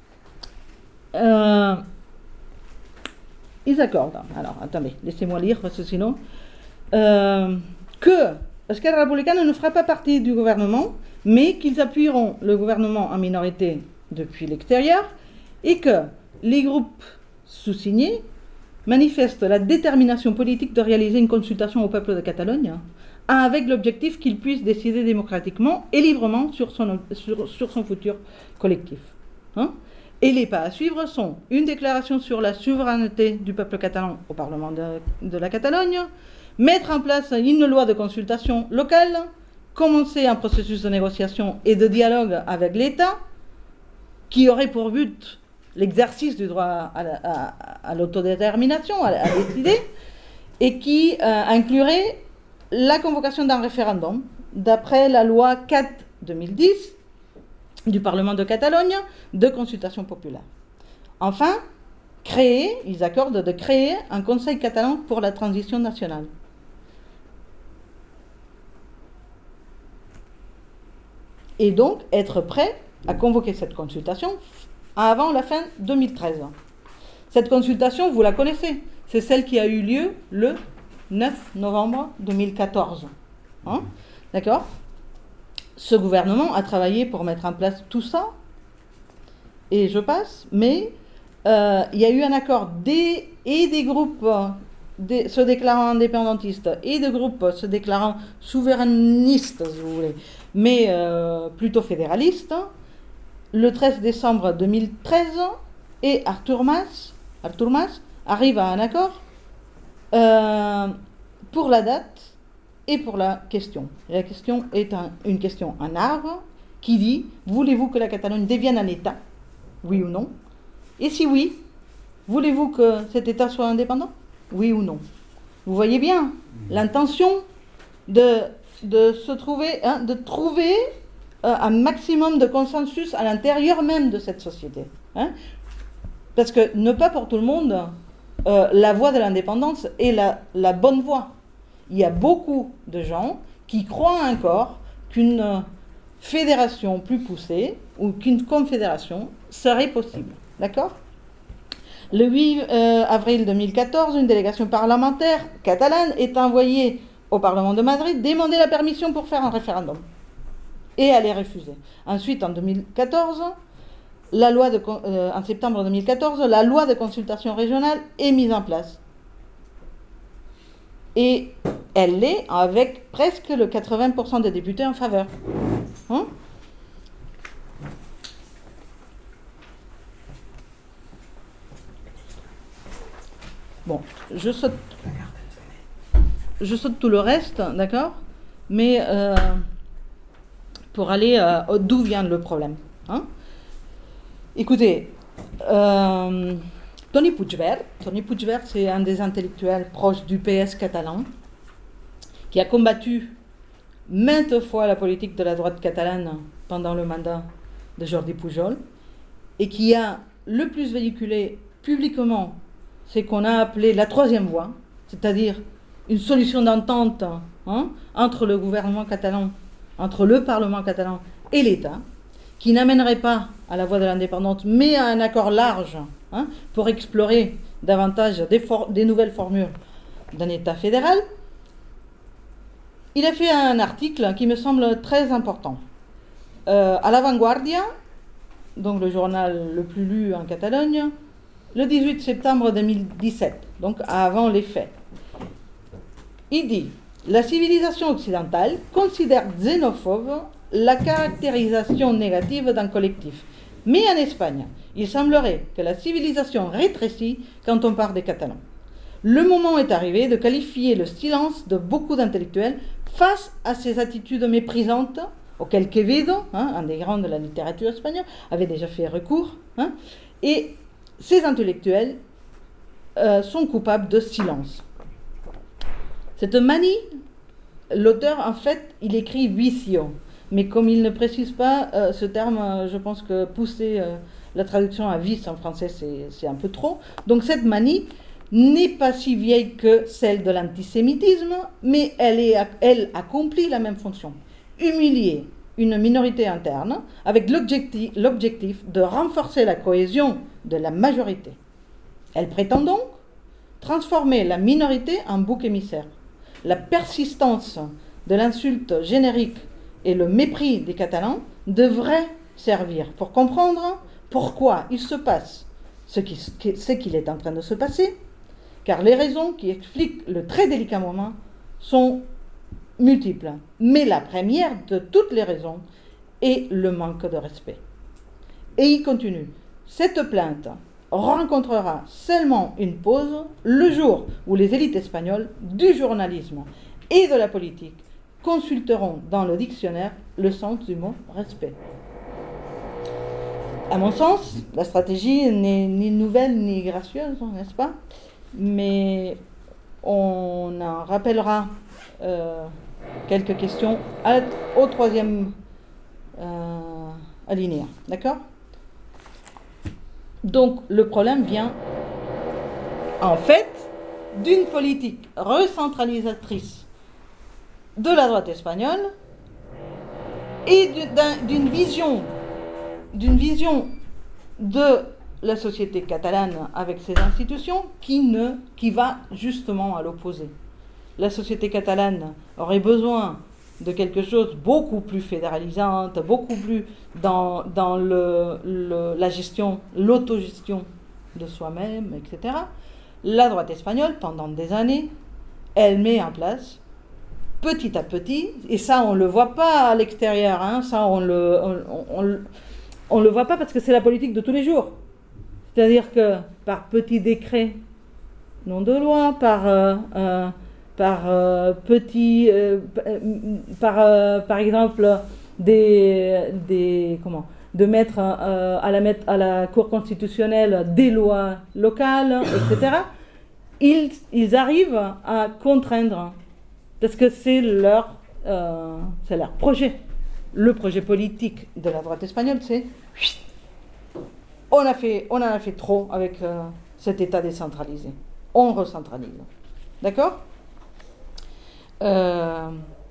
Euh, ils accordent, alors attendez, laissez-moi lire parce que sinon, euh, que Esquerra Republicana ne fera pas partie du gouvernement, mais qu'ils appuieront le gouvernement en minorité depuis l'extérieur, et que les groupes sous-signés manifestent la détermination politique de réaliser une consultation au peuple de Catalogne, avec l'objectif qu'il puisse décider démocratiquement et librement sur son, sur, sur son futur collectif. Hein ? Et les pas à suivre sont une déclaration sur la souveraineté du peuple catalan au Parlement de, de la Catalogne, mettre en place une loi de consultation locale, commencer un processus de négociation et de dialogue avec l'État, qui aurait pour but l'exercice du droit à, à, à l'autodétermination, à, à décider, et qui euh, inclurait la convocation d'un référendum d'après la loi quatre deux mille dix du Parlement de Catalogne de consultation populaire. Enfin, créer, ils accordent de créer un conseil catalan pour la transition nationale. Et donc être prêt à convoquer cette consultation avant la fin deux mille treize. Cette consultation, vous la connaissez, c'est celle qui a eu lieu le neuf novembre deux mille quatorze. Hein? D'accord? Ce gouvernement a travaillé pour mettre en place tout ça, et je passe, mais euh, il y a eu un accord des, et des groupes des, se déclarant indépendantistes et de groupes se déclarant souverainistes, si vous voulez, mais euh, plutôt fédéralistes, le treize décembre deux mille treize, et Artur Mas, Artur Mas arrive à un accord euh, pour la date et pour la question. La question est un, une question en arbre qui dit, voulez-vous que la Catalogne devienne un État? Oui ou non? Et si oui, voulez-vous que cet État soit indépendant? Oui ou non? Vous voyez bien l'intention de, de se trouver, hein, de trouver euh, un maximum de consensus à l'intérieur même de cette société. Hein? Parce que ne pas pour tout le monde, euh, la voie de l'indépendance est la, la bonne voie. Il y a beaucoup de gens qui croient encore qu'une fédération plus poussée ou qu'une confédération serait possible. D'accord? Le huit avril deux mille quatorze, une délégation parlementaire catalane est envoyée au Parlement de Madrid demander la permission pour faire un référendum. Et elle est refusée. Ensuite, en deux mille quatorze, la loi de, euh, en septembre deux mille quatorze, la loi de consultation régionale est mise en place. Et elle l'est avec presque le quatre-vingts pour cent des députés en faveur. Hein? Bon, je saute, je saute tout le reste, d'accord? Mais euh, pour aller euh, d'où vient le problème. Hein? Écoutez, euh, Toni Puigvert, Toni Puigvert, c'est un des intellectuels proches du P S catalan, qui a combattu maintes fois la politique de la droite catalane pendant le mandat de Jordi Pujol, et qui a le plus véhiculé publiquement ce qu'on a appelé la troisième voie, c'est-à-dire une solution d'entente hein, entre le gouvernement catalan, entre le Parlement catalan et l'État, qui n'amènerait pas à la voie de l'indépendance, mais à un accord large hein, pour explorer davantage des, for- des nouvelles formules d'un État fédéral. Il a fait un article qui me semble très important. Euh, à La Vanguardia, donc le journal le plus lu en Catalogne, le dix-huit septembre deux mille dix-sept, donc avant les faits. Il dit « La civilisation occidentale considère xénophobe la caractérisation négative d'un collectif. Mais en Espagne, il semblerait que la civilisation rétrécit quand on parle des Catalans. Le moment est arrivé de qualifier le silence de beaucoup d'intellectuels face à ces attitudes méprisantes auxquelles Quevedo, hein, un des grands de la littérature espagnole, avait déjà fait recours. Hein, et ces intellectuels euh, sont coupables de silence. Cette manie, l'auteur, en fait, il écrit vicio. Mais comme il ne précise pas euh, ce terme, euh, je pense que pousser euh, la traduction à vice en français, c'est, c'est un peu trop. Donc cette manie n'est pas si vieille que celle de l'antisémitisme, mais elle, est, elle accomplit la même fonction. Humilier une minorité interne avec l'objectif, l'objectif de renforcer la cohésion de la majorité. Elle prétend donc transformer la minorité en bouc émissaire. La persistance de l'insulte générique et le mépris des Catalans devraient servir pour comprendre pourquoi il se passe ce, qui, ce qu'il est en train de se passer, car les raisons qui expliquent le très délicat moment sont multiples. Mais la première de toutes les raisons est le manque de respect. Et il continue. Cette plainte rencontrera seulement une pause le jour où les élites espagnoles du journalisme et de la politique consulteront dans le dictionnaire le sens du mot respect. À mon sens, la stratégie n'est ni nouvelle ni gracieuse, n'est-ce pas? Mais on en rappellera euh, quelques questions à, au troisième euh, alinéa. D'accord? Donc, le problème vient, en fait, d'une politique recentralisatrice de la droite espagnole et d'une vision, d'une vision de la société catalane avec ses institutions qui, ne, qui va justement à l'opposé. La société catalane aurait besoin de quelque chose beaucoup plus fédéralisante, beaucoup plus dans, dans le, le, la gestion, l'autogestion de soi-même, et cetera. La droite espagnole, pendant des années, elle met en place, petit à petit, et ça on ne le voit pas à l'extérieur, hein, ça on le, on, on, on le voit pas parce que c'est la politique de tous les jours. C'est-à-dire que par petits décrets, non de loi, par... Euh, euh, par euh, petits, euh, par, euh, par exemple, des, des, comment, de mettre euh, à, la mettre à la Cour constitutionnelle des lois locales, et cetera, ils, ils arrivent à contraindre, parce que c'est leur, euh, c'est leur projet. Le projet politique de la droite espagnole, c'est on, a fait, on en a fait trop avec euh, cet État décentralisé. On recentralise. D'accord ? Euh,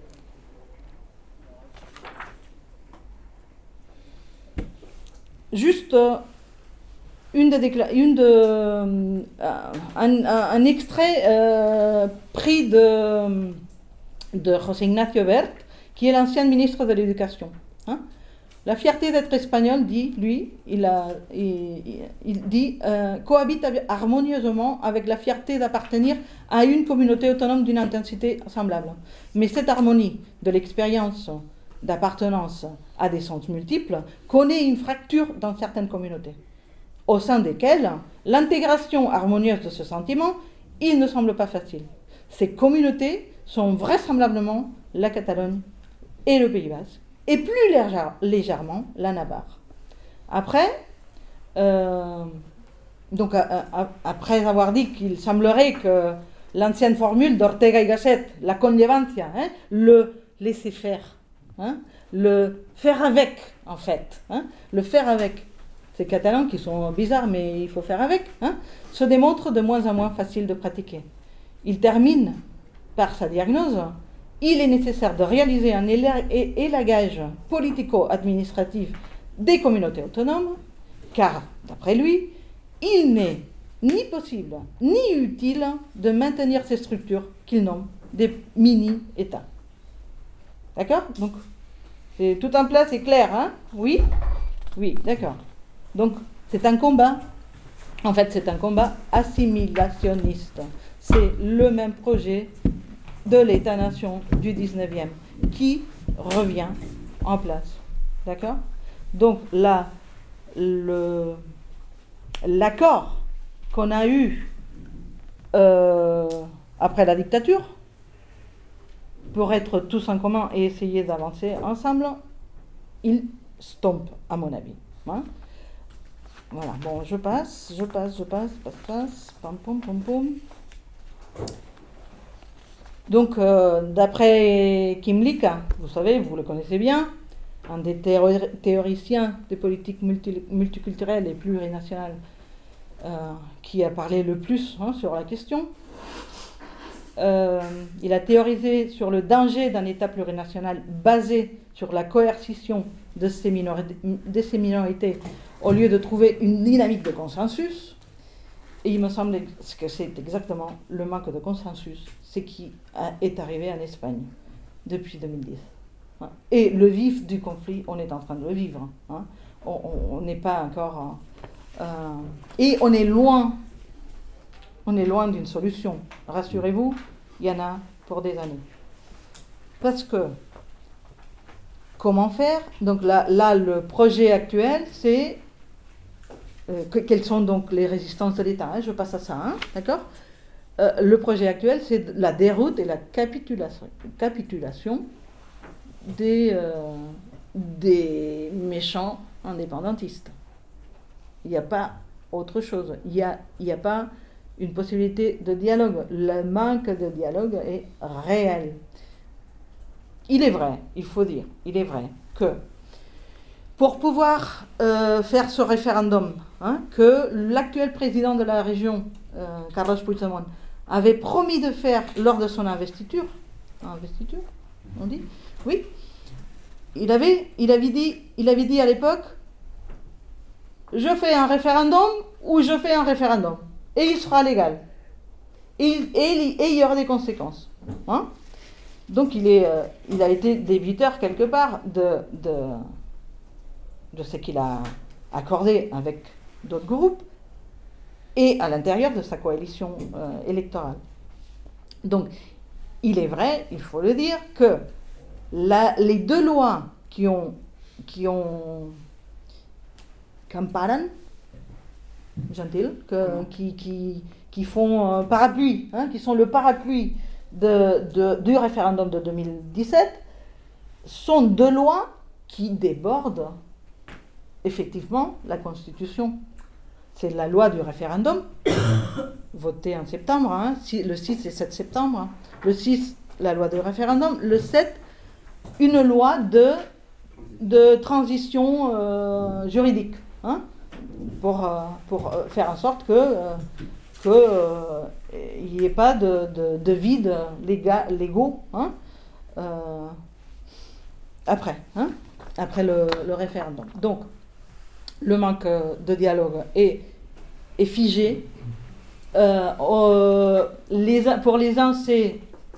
juste une de décla- une de, euh, un, un, un extrait euh, pris de, de José Ignacio Wert, qui est l'ancien ministre de l'Éducation. Hein. La fierté d'être espagnol, dit lui, il, a, il, il dit, euh, cohabite harmonieusement avec la fierté d'appartenir à une communauté autonome d'une intensité semblable. Mais cette harmonie de l'expérience d'appartenance à des sens multiples connaît une fracture dans certaines communautés, au sein desquelles l'intégration harmonieuse de ce sentiment, il ne semble pas facile. Ces communautés sont vraisemblablement la Catalogne et le Pays Basque, et plus légère, légèrement la Navarre. Après, euh, donc, à, à, après avoir dit qu'il semblerait que l'ancienne formule d'Ortega y Gasset, la conllevancia, hein, le laisser faire, hein, le faire avec, en fait, hein, le faire avec, ces Catalans qui sont bizarres, mais il faut faire avec, hein, se démontre de moins en moins facile de pratiquer. Il termine par sa diagnose. Il est nécessaire de réaliser un élagage politico-administratif des communautés autonomes, car, d'après lui, il n'est ni possible ni utile de maintenir ces structures qu'il nomme des mini-États. D'accord? Donc, c'est tout en place, c'est clair, hein? Oui? Oui, d'accord. Donc, c'est un combat. En fait, c'est un combat assimilationniste. C'est le même projet de l'État-nation du dix-neuvième qui revient en place. D'accord? Donc là, le, l'accord qu'on a eu euh, après la dictature, pour être tous en commun et essayer d'avancer ensemble, il stompe, à mon avis. Hein? Voilà, bon, je passe, je passe, je passe, passe, passe, pam, pam, pam, pam. Donc, euh, d'après Kim Lika, vous savez, vous le connaissez bien, un des théori- théoriciens des politiques multi- multiculturelles et plurinationales euh, qui a parlé le plus hein, sur la question, euh, il a théorisé sur le danger d'un État plurinational basé sur la coercition de ces, minori- de ces minorités au lieu de trouver une dynamique de consensus. Et il me semble que c'est exactement le manque de consensus, ce qui est arrivé en Espagne depuis deux mille dix. Et le vif du conflit, on est en train de le vivre. Hein. On n'est pas encore... Euh, et on est loin, on est loin d'une solution. Rassurez-vous, il y en a pour des années. Parce que, comment faire? Donc là, là, le projet actuel, c'est... Euh, que, quelles sont donc les résistances de l'État, hein, je passe à ça, hein, d'accord euh, le projet actuel, c'est la déroute et la capitulation, capitulation des, euh, des méchants indépendantistes. Il n'y a pas autre chose. Il n'y a, il y a pas une possibilité de dialogue. Le manque de dialogue est réel. Il est vrai, il faut dire, il est vrai que pour pouvoir euh, faire ce référendum, hein, que l'actuel président de la région, euh, Carlos Puigdemont, avait promis de faire lors de son investiture, investiture, on dit, oui, il avait, il avait dit, il avait dit à l'époque, je fais un référendum ou je fais un référendum, et il sera légal, et, et, et il y aura des conséquences, hein. Donc il, est, euh, il a été débiteur quelque part de, de, de ce qu'il a accordé avec d'autres groupes et à l'intérieur de sa coalition euh, électorale. Donc il est vrai, il faut le dire, que la, les deux lois qui ont, qui ont camparan, gentil, que, qui, qui, qui font euh, parapluie, hein, qui sont le parapluie de, de, du référendum de deux mille dix-sept, sont deux lois qui débordent effectivement la Constitution. C'est la loi du référendum, votée en septembre, hein, le six et sept septembre. Le six, la loi du référendum. Le sept, une loi de, de transition euh, juridique, hein, pour, euh, pour faire en sorte que euh, qu'il euh, n'y ait pas de, de, de vide léga, légaux, hein, euh, après, hein, après le, le référendum. Donc, le manque de dialogue est, est figé. Euh, euh, les, pour les uns, c'est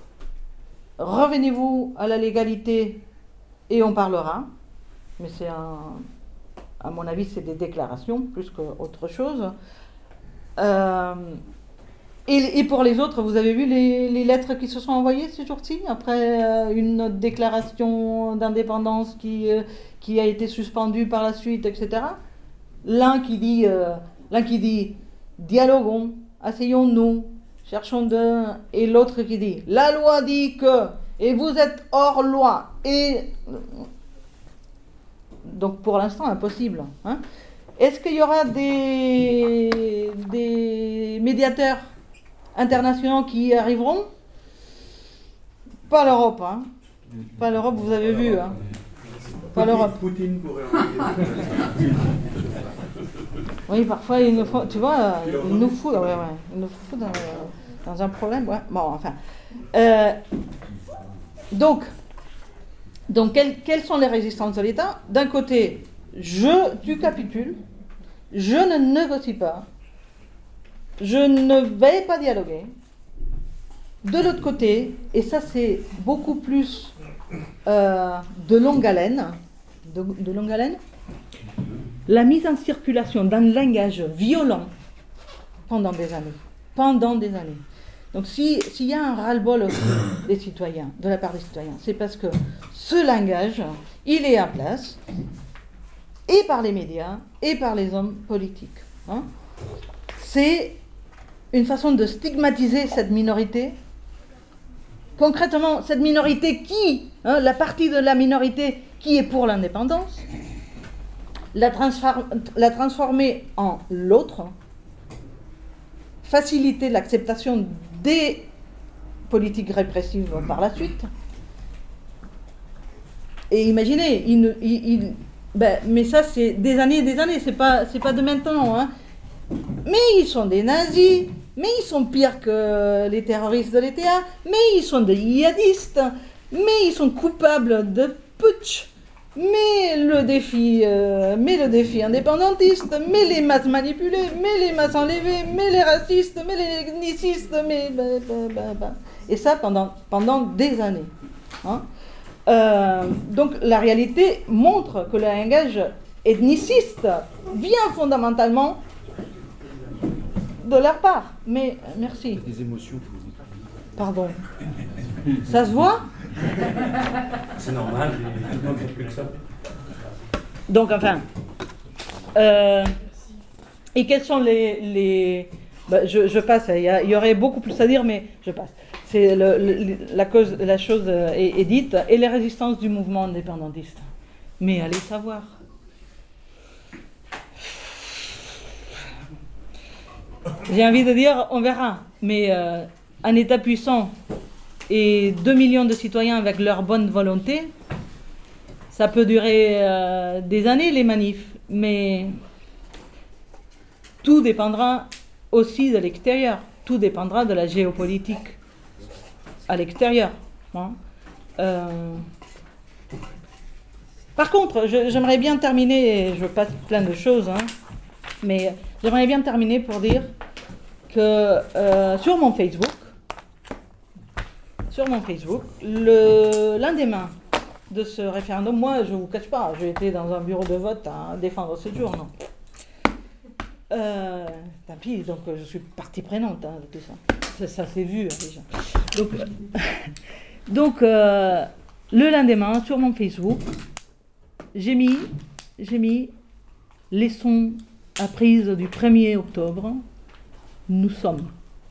revenez-vous à la légalité et on parlera. Mais c'est un, à mon avis, c'est des déclarations plus qu'autre chose. Euh, et, et pour les autres, vous avez vu les, les lettres qui se sont envoyées ces jours-ci après euh, une déclaration d'indépendance qui, euh, qui a été suspendue par la suite, et cetera. L'un qui dit, euh, l'un qui dit dialoguons, asseyons-nous, cherchons de... Et l'autre qui dit la loi dit que, et vous êtes hors loi. Et donc pour l'instant impossible, hein. Est-ce qu'il y aura des, des médiateurs internationaux qui arriveront? Pas l'Europe, hein. Pas l'Europe, vous avez vu, hein. Pas l'Europe. Poutine pourrait envoyer. Oui, parfois, il nous faut, tu vois, il nous fout, ouais, ouais, il nous fout dans, dans un problème, ouais. Bon, enfin. Euh, donc, donc quelles, quelles sont les résistances de l'État? D'un côté, je, tu capitules, je ne négocie pas, je ne vais pas dialoguer. De l'autre côté, et ça c'est beaucoup plus euh, de longue haleine, de, de longue haleine, la mise en circulation d'un langage violent pendant des années, pendant des années. Donc si, s'il y a un ras-le-bol aussi des citoyens, de la part des citoyens, c'est parce que ce langage, il est en place, et par les médias, et par les hommes politiques. Hein. C'est une façon de stigmatiser cette minorité. Concrètement, cette minorité qui, hein, la partie de la minorité qui est pour l'indépendance, la, transform- la transformer en l'autre, faciliter l'acceptation des politiques répressives par la suite. Et imaginez, il, il, il, ben, mais ça c'est des années et des années, c'est pas, c'est pas de maintenant, hein. Mais ils sont des nazis, mais ils sont pires que les terroristes de l'E T A, mais ils sont des djihadistes, mais ils sont coupables de putsch, mais le défi, euh, mais le défi indépendantiste, mais les masses manipulées, mais les masses enlevées, mais les racistes, mais les ethnicistes, mais... Bah, bah, bah, bah. Et ça pendant, pendant des années. Hein. Euh, donc la réalité montre que le langage ethniciste vient fondamentalement de leur part. Mais, merci. Des émotions. Pardon. Ça se voit? C'est normal, tout le monde fait plus que ça. Donc, enfin. Euh, et quels sont les... les bah, je, je passe, il y, a, il y aurait beaucoup plus à dire, mais je passe. C'est le, le, la, cause, la chose est, est dite. Et les résistances du mouvement indépendantiste. Mais allez savoir. j'ai envie de dire, on verra. Mais euh, un État puissant et deux millions de citoyens avec leur bonne volonté, ça peut durer euh, des années, les manifs. Mais tout dépendra aussi de l'extérieur. Tout dépendra de la géopolitique à l'extérieur. Hein. Euh... Par contre, je, j'aimerais bien terminer, et je passe plein de choses, hein, mais j'aimerais bien terminer pour dire que euh, sur mon Facebook, sur mon Facebook, le, l'un des mains de ce référendum, moi je ne vous cache pas, j'ai été dans un bureau de vote à défendre ce jour, non. Euh, tant pis, donc je suis partie prenante hein, de tout ça. Ça, ça s'est vu hein, déjà. Donc, euh, donc euh, le lendemain, sur mon Facebook, j'ai mis, j'ai mis les sons à prise du premier octobre. Nous sommes.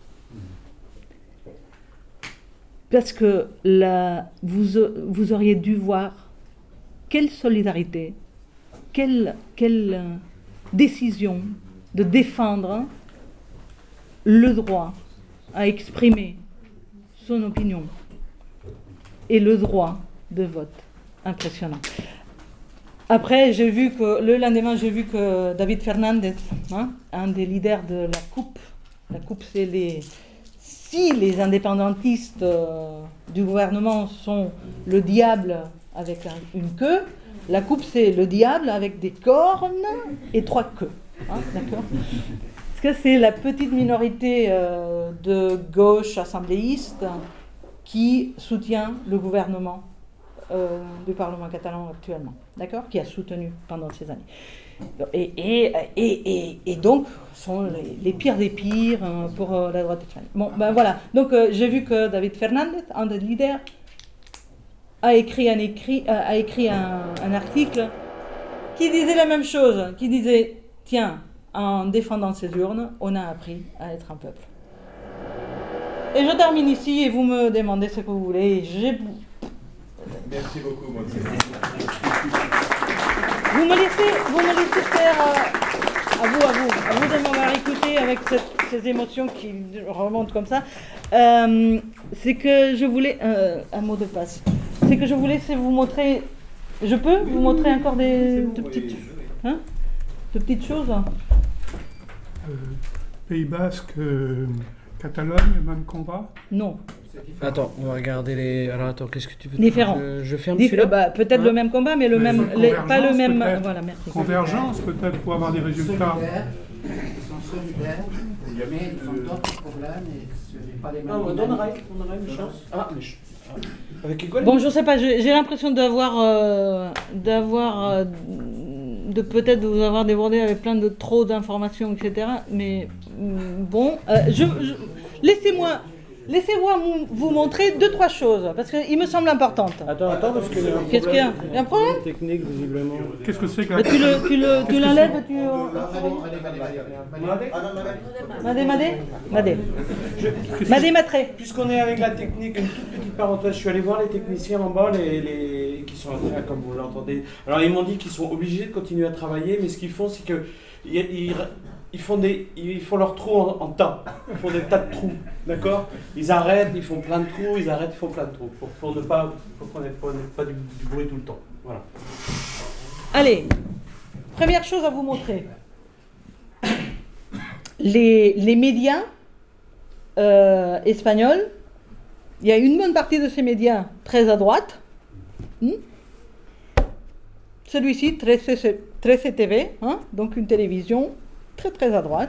Parce que là, vous, vous auriez dû voir quelle solidarité, quelle, quelle décision de défendre le droit à exprimer son opinion et le droit de vote. Impressionnant. Après, j'ai vu que, le lendemain, j'ai vu que David Fernandez, hein, un des leaders de la CUP, la CUP, c'est les... Si les indépendantistes euh, du gouvernement sont le diable avec un, une queue, la CUP, c'est le diable avec des cornes et trois queues. Hein, d'accord ? Parce que c'est la petite minorité euh, de gauche assembléiste qui soutient le gouvernement euh, du Parlement catalan actuellement, d'accord ? Qui a soutenu pendant ces années. Et, et, et, et, et donc, sont les, les pires des pires euh, pour euh, la droite espagnole. Bon, ben voilà. Donc, euh, j'ai vu que David Fernandez, un des leaders, a écrit un, écrit, euh, a écrit un, un article qui disait la même chose, qui disait, tiens, en défendant ces urnes, on a appris à être un peuple. Et je termine ici et vous me demandez ce que vous voulez. J'ai... Merci beaucoup, moi. Vous me laissez, vous me laissez faire, euh, à vous, à vous, à vous de m'avoir écouté avec cette, ces émotions qui remontent comme ça. Euh, c'est que je voulais, euh, un mot de passe, c'est que je voulais vous montrer, je peux vous montrer encore des de petites, hein, de petites choses. Euh, Pays Basque, euh, Catalogne, même combat? Non. Attends, on va regarder les. Alors attends, qu'est-ce que tu veux? Différent. Je, je ferme Dif- celui-là. bah, peut-être Hein? le même combat, mais le Mais même, une les- pas le convergence, même. peut-être. Voilà, merci. Convergence peut-être pour avoir des résultats. Solidaires, ils sont solidaires, mais ils ont d'autres problèmes et ce n'est pas les mêmes. Ah, on donnerait, on donnerait une chance. Ah, mais je... ah. Avec Igor. Bon, je sais pas, j'ai j'ai l'impression d'avoir, euh, d'avoir, euh, de peut-être vous avoir débordé avec plein de trop d'informations, et cetera. Mais mm, bon, euh, je, je- laissez-moi, laissez-moi mou- vous montrer deux trois choses parce qu'il me semble importante. Attends, attends, parce qu'il y a un Qu'est-ce qu'il y a problème. Il y a un problème Technique, visiblement. Qu'est-ce que c'est que Mais la... tu le, tu le, tu l'enlèves, tu. Madé, madé, madé, madé, matré. Puisqu'on est avec la technique, une toute petite parenthèse, je suis allé voir les techniciens en bas, les, les, qui sont en train, comme vous l'entendez. Alors ils m'ont dit qu'ils sont obligés de continuer à travailler, mais ce qu'ils font, c'est que ils, ils, ils font des, ils font leurs trous en, en tas. Ils font des tas de trous, d'accord? Ils arrêtent, ils font plein de trous, ils arrêtent, ils font plein de trous, pour, pour ne pas, pour qu'on n'ait pas, pas du, du bruit tout le temps. Voilà. Allez, première chose à vous montrer. Les, les médias euh, espagnols, il y a une bonne partie de ces médias très à droite. Hmm? Celui-ci, trece T V, hein, donc une télévision très très à droite.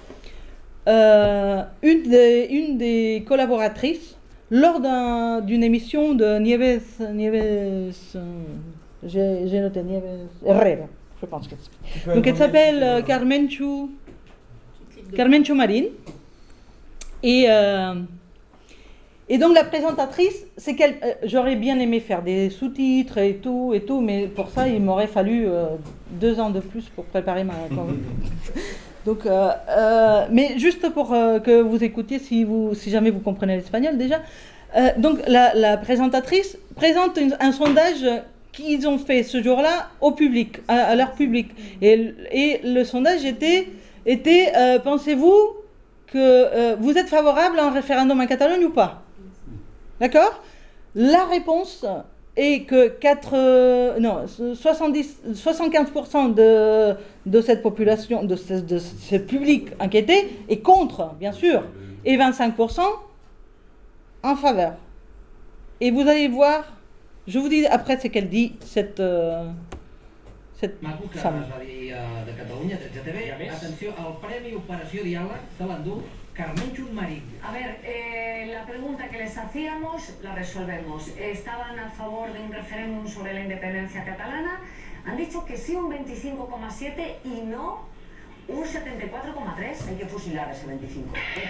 Euh, une, des, une des collaboratrices, lors d'un, d'une émission de Nieves, Nieves euh, j'ai, j'ai noté Nieves Herrera, je pense que c'est. Donc elle s'appelle euh, Carmenchu, Carmenchu Marín. Et, euh, et donc la présentatrice, c'est qu'elle, euh, j'aurais bien aimé faire des sous-titres et tout, et tout, mais pour ça il m'aurait fallu euh, deux ans de plus pour préparer ma donc, euh, euh, mais juste pour euh, que vous écoutiez, si, vous, si jamais vous comprenez l'espagnol déjà, euh, donc la, la présentatrice présente une, un sondage qu'ils ont fait ce jour-là au public, à, à leur public. Et, et le sondage était, était euh, pensez-vous que euh, vous êtes favorable à un référendum en Catalogne ou pas? D'accord? La réponse est que quatre, euh, non, soixante-dix, soixante-quinze pour cent de, de cette population, de ce, de ce public inquiété est contre, bien sûr, et vingt-cinq pour cent en faveur. Et vous allez voir, je vous dis après ce qu'elle dit, cette, euh, cette Maco que femme. es va dir eh, de Catalunya, de G T V. Atenció, el Premi Operació Diàleg se l'endú Carmen Chunmarín. A ver, eh, la pregunta que les hacíamos la resolvemos. Estaban a favor de un referéndum sobre la independencia catalana. Han dicho que sí un veinticinco coma siete y no un setenta y cuatro coma tres. Hay que fusilar ese veinticinco.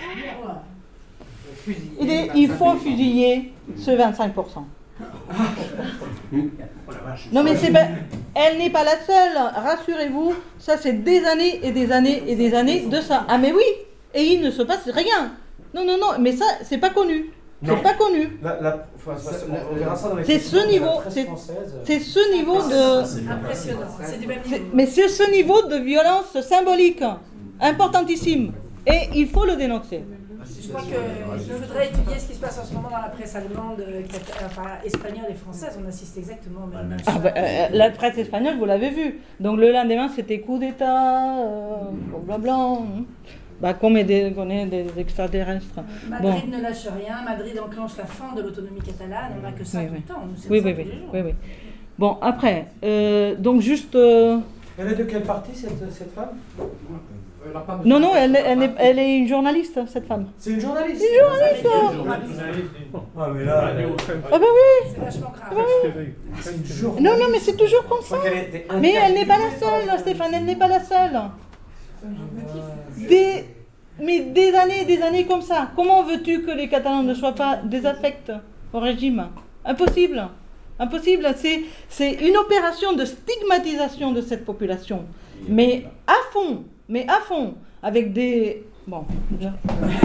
Il, est- il faut fusiller ce vingt-cinq pour cent. Non mais c'est pas, elle n'est pas la seule, rassurez-vous, ça c'est des années et des années et des années de ça. Ah mais oui, et il ne se passe rien. Non, non, non, mais ça c'est pas connu. Non. C'est pas connu. La- la- enfin, ça, C'est- on verra ça dans les c'est questions ce de la niveau, presse c'est- française. C'est ce niveau de... C'est impressionnant, c'est du même c'est- niveau. Mais c'est ce niveau de violence symbolique, importantissime. Et il faut le dénoncer. Je crois qu'il faudrait étudier ce qui se passe en ce moment dans la presse allemande, euh, cata- enfin, espagnole et française. On assiste exactement au même match. Ah bah, euh, la presse espagnole, vous l'avez vu. Donc le lendemain, c'était coup d'État, euh, blablabla. hein. Bah, qu'on est des, qu'on est des extraterrestres. Madrid Bon. ne lâche rien, Madrid enclenche la fin de l'autonomie catalane, on n'a que ça Oui, tout oui. le temps. Nous, c'est Oui, ça oui, tous oui, les jours. oui, oui. Bon, après, euh, donc juste... euh, Elle est de quel parti cette, cette femme? Elle a pas besoin Non, non, d'être elle, elle, est, partie. elle est une journaliste, cette femme. C'est une journaliste. Une journaliste Ah mais là, elle est- Ah bah oui. C'est vachement grave. c'est une journaliste. Non, non, mais c'est toujours comme Je ça. crois qu'elle était Mais elle n'est pas la interviewée par- seule, Stéphane, elle n'est pas la seule. Des, mais des années, des années comme ça. Comment veux-tu que les Catalans ne soient pas désaffectés au régime? Impossible. Impossible. C'est, c'est une opération de stigmatisation de cette population. Mais à fond, mais à fond, avec des... Bon, déjà.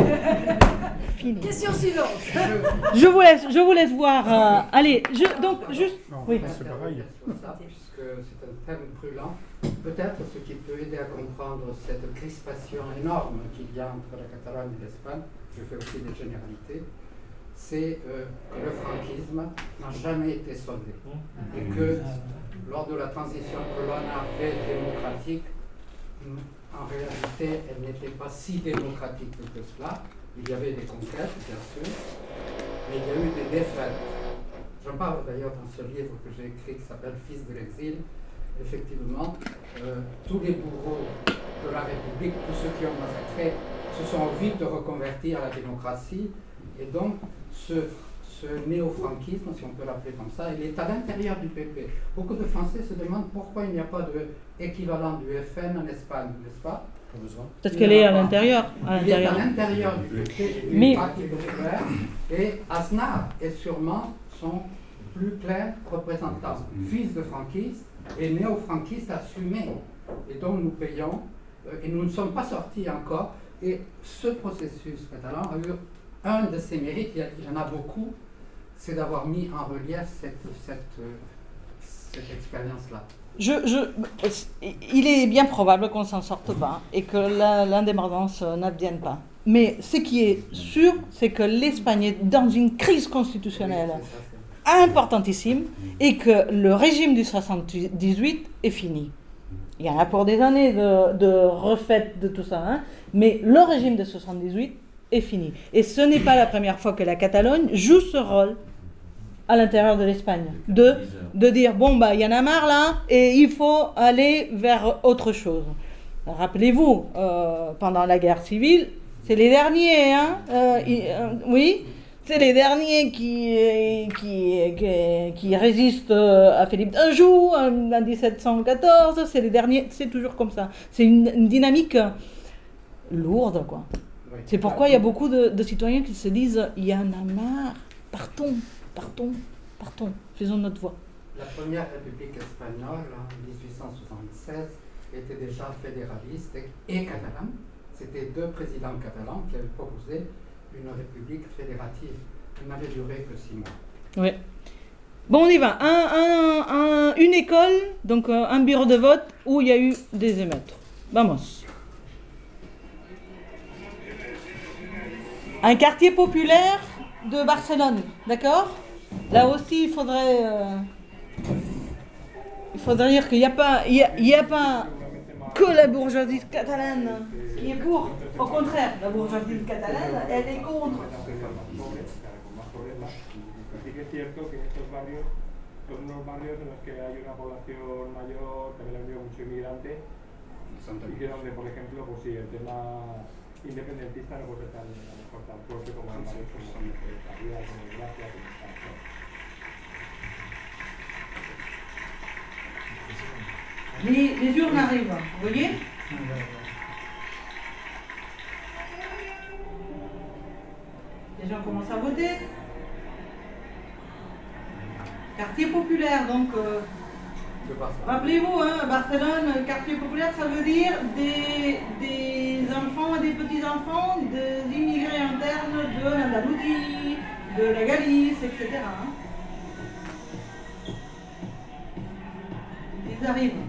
Fini. Question suivante. Je vous laisse, je vous laisse voir. euh, allez, je, donc, juste... Non, Oui. c'est pareil. Sur ça, puisque c'est un thème brûlant. Peut-être ce qui peut aider à comprendre cette crispation énorme qu'il y a entre la Catalogne et l'Espagne, je fais aussi des généralités, c'est euh, que le franquisme n'a jamais été soldé. Et que lors de la transition que l'on a fait démocratique, en réalité, elle n'était pas si démocratique que cela. Il y avait des conquêtes, bien sûr, mais il y a eu des défaites. J'en parle d'ailleurs dans ce livre que j'ai écrit qui s'appelle Fils de l'exil. Effectivement, euh, tous les bourreaux de la République, tous ceux qui ont massacré, se sont vite reconvertis à la démocratie. Et donc, ce, ce néo-franquisme, si on peut l'appeler comme ça, il est à l'intérieur du P P. Beaucoup de Français se demandent pourquoi il n'y a pas d'équivalent du F N en Espagne, n'est-ce pas? Pas besoin. Parce qu'elle est à l'intérieur. À Il est à l'intérieur. l'intérieur du P P, du Mais- Parti populaire, et Aznar est sûrement son plus clair représentant, fils de franquiste et néo-franquiste assumé. Et donc nous payons, euh, et nous ne sommes pas sortis encore. Et ce processus catalan a eu un de ses mérites, il y, a- il y en a beaucoup, c'est d'avoir mis en relief cette, cette, euh, cette expérience-là. Je, je, il est bien probable qu'on ne s'en sorte pas et que la- l'indépendance euh, n'advienne pas. Mais ce qui est sûr, c'est que l'Espagne est dans une crise constitutionnelle Oui, c'est ça, c'est- importantissime et que le régime du soixante-dix-huit est fini. Il y en a pour des années de, de refaite de tout ça, hein, mais le régime de soixante-dix-huit est fini. Et ce n'est pas la première fois que la Catalogne joue ce rôle à l'intérieur de l'Espagne, de, de dire, bon, bah, il y en a marre là, et il faut aller vers autre chose. Rappelez-vous, euh, pendant la guerre civile, c'est les derniers, hein, euh, ils- euh, oui, c'est les derniers qui, qui, qui, qui résistent à Philippe d'Anjou en dix-sept cent quatorze, c'est les derniers, c'est toujours comme ça. C'est une, une dynamique lourde, quoi. oui. C'est pourquoi il y a beaucoup de, de citoyens qui se disent, il y en a marre, partons, partons, partons, faisons notre voix. La première République espagnole, en dix-huit cent soixante-seize, était déjà fédéraliste et, et catalane. C'était deux présidents catalans qui avaient proposé une république fédérative. Elle n'avait duré que six mois. Oui. Bon, on y va. Un, un, un, une école, donc euh, un bureau de vote où il y a eu des émeutes. Vamos. Un quartier populaire de Barcelone, d'accord? Là aussi, il faudrait, euh, il faudrait dire qu'il n'y a pas, il y a, il y a pas que la bourgeoisie catalane qui est pour. Au contraire, la bourgeoisie catalane, elle est contre. Son unos barrios en los que hay una población mayor, también ha habido mucho inmigrante, y que donde, por ejemplo, pues sí, el tema independentista no puede estar a lo mejor tan fuerte como en barrios como Caridad, como Gracia, como está. Les, les urnes arrivent, vous voyez? Les gens commencent à voter. Quartier populaire, donc euh, rappelez-vous, hein, Barcelone, quartier populaire, ça veut dire des, des enfants et des petits-enfants des immigrés internes de l'Andalousie, de la Galice, et cetera. Hein. Ils arrivent.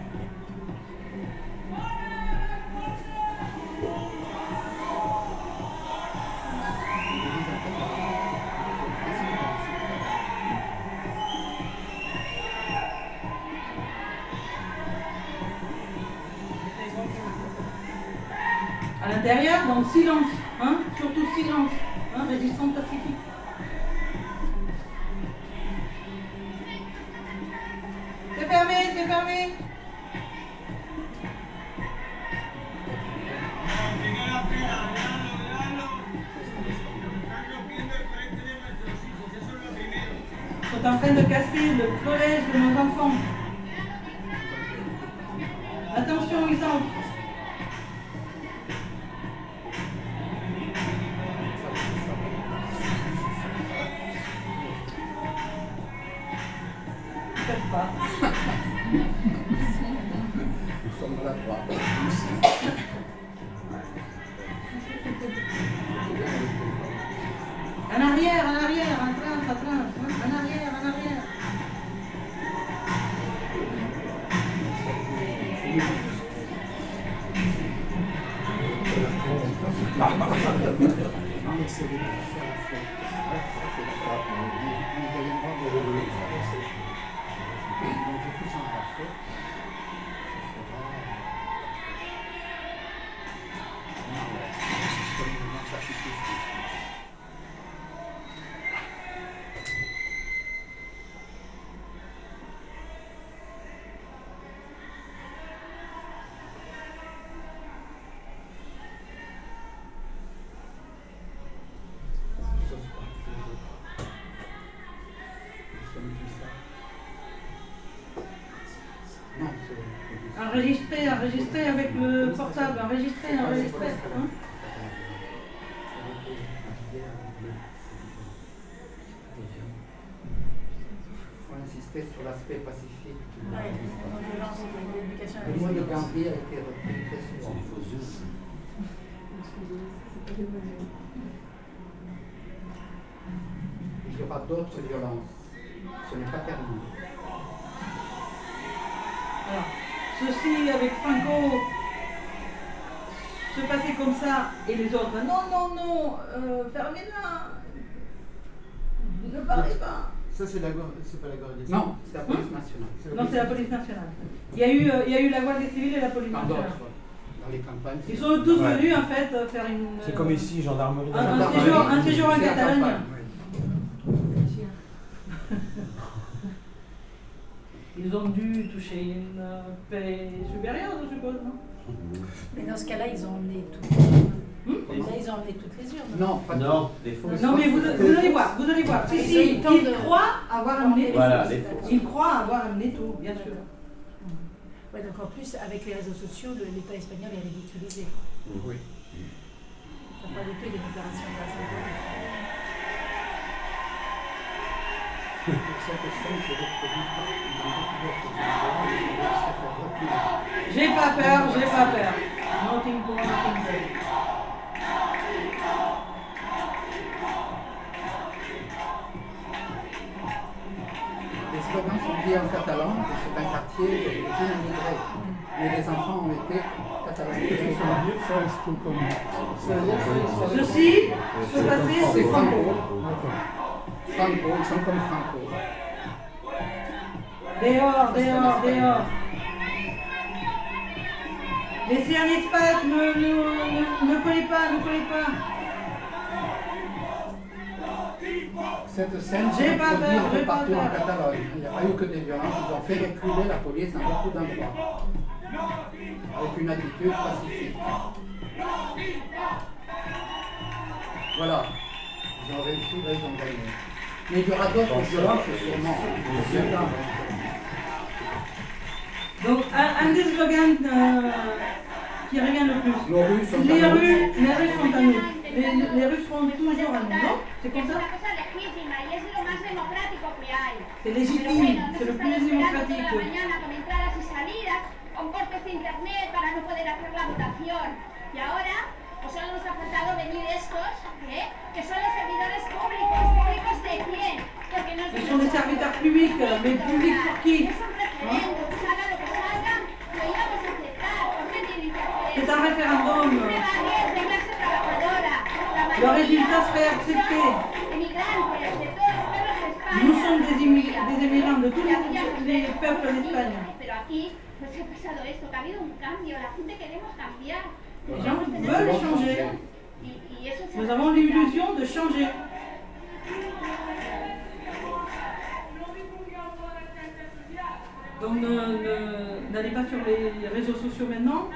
À l'intérieur, donc silence, hein, surtout silence, hein, résistance pacifique. C'est fermé, c'est fermé. Ils sont en train de casser le collège de nos enfants. Attention, ils entrent. En arrière, en arrière, en train, en train, en arrière, en arrière. Enregistrez, enregistrez avec le portable, enregistrez, enregistrez. Hein. Il faut insister sur l'aspect pacifique de Ouais, l'éducation à la le mot de violence. Gambie a été repris très souvent. Il y aura d'autres violences. Ce n'est pas terminé. Alors, ceci avec Franco se passait comme ça et les autres, non, non, non, euh, fermez-la, ne parlez pas. Ça, c'est la Guardia- c'est pas la Guardia civile. Non, c'est la police nationale. Non, c'est la police nationale. Il y a eu, euh, il y a eu la Guardia civile et la police Dans nationale. d'autres, dans les campagnes. Ils sont tous Ouais. venus en fait euh, faire une. C'est comme ici, gendarmerie. Un, un gendarmerie. séjour, un séjour en C'est la Catalogne. campagne, oui. Ils ont dû toucher une euh, paix supérieure, je suppose, non? Mais dans ce cas-là, ils ont emmené toutes les urnes. Hmm? Là, ils ont emmené toutes les urnes. Non, pas Non, des fausses. Non, mais vous, vous allez voir, vous allez voir. Si, Ils si, ont eu le temps ils de- croient avoir amené tout. Voilà, les fausses. Ils croient avoir amené tout, bien sûr. Ouais, donc en plus, avec les réseaux sociaux, le- l'État espagnol est ridiculisé. Oui. Ça n'a pas du tout une opération de la santé. Pour cette question, je vais reproduire dans d'autres vidéos, je vais se faire reculer. J'ai pas peur, j'ai pas peur. Nothing to nothing to. Les slogans sont dit en catalan et c'est un quartier d'origine immigrée. mais les enfants ont été catalans. Ça reste comme. Ceci, ce passé, c'est Franco. Franco, ils sont comme Franco. Dehors, dehors, dehors. Laissez un espace, ne, ne, ne, ne collez pas, ne collez pas. Cette scène J'ai s'est pas produite peur, un peu j'ai pas partout en peur. Catalogne. Il n'y a pas eu que des violences, ils ont fait reculer la police dans beaucoup d'endroits. Avec une attitude pacifique. Voilà. Ils ont réussi, là ils ont gagné. Mais il y aura d'autres violences sûrement. Donc, un, un des slogans euh, qui revient le plus. Nos rues sont Les à nous. rues, les rues sont à nous. Les, les rues seront toujours à nous, non? C'est comme ça? C'est légitime, c'est le plus démocratique. con cortes de internet para no poder hacer la votación. Y ahora, pues solo nos ha faltado venir estos, ¿eh? Que son los servidores públicos. ¿Públicos de quién? Porque no Ce sont des serviteurs publics, mais publics pour qui? es un referéndum, que salga lo que salga, lo íbamos a aceptar. ¿Por qué tienen que hacer C'est eso? un référendum. Libanés de clase trabajadora, la Le mayoría résultat serait accepté. emigrantes de todos los pueblos de España. Nous sommes des, immig- des émigrants de tous les, les peuples d'Espagne. Pero aquí pues ha pasado esto, que ha habido un cambio, la gente queremos cambiar. Les gens veulent changer. Y, y eso se Nous avons l'illusion de changer. Donc ne- ne- n'allez pas sur les réseaux sociaux maintenant.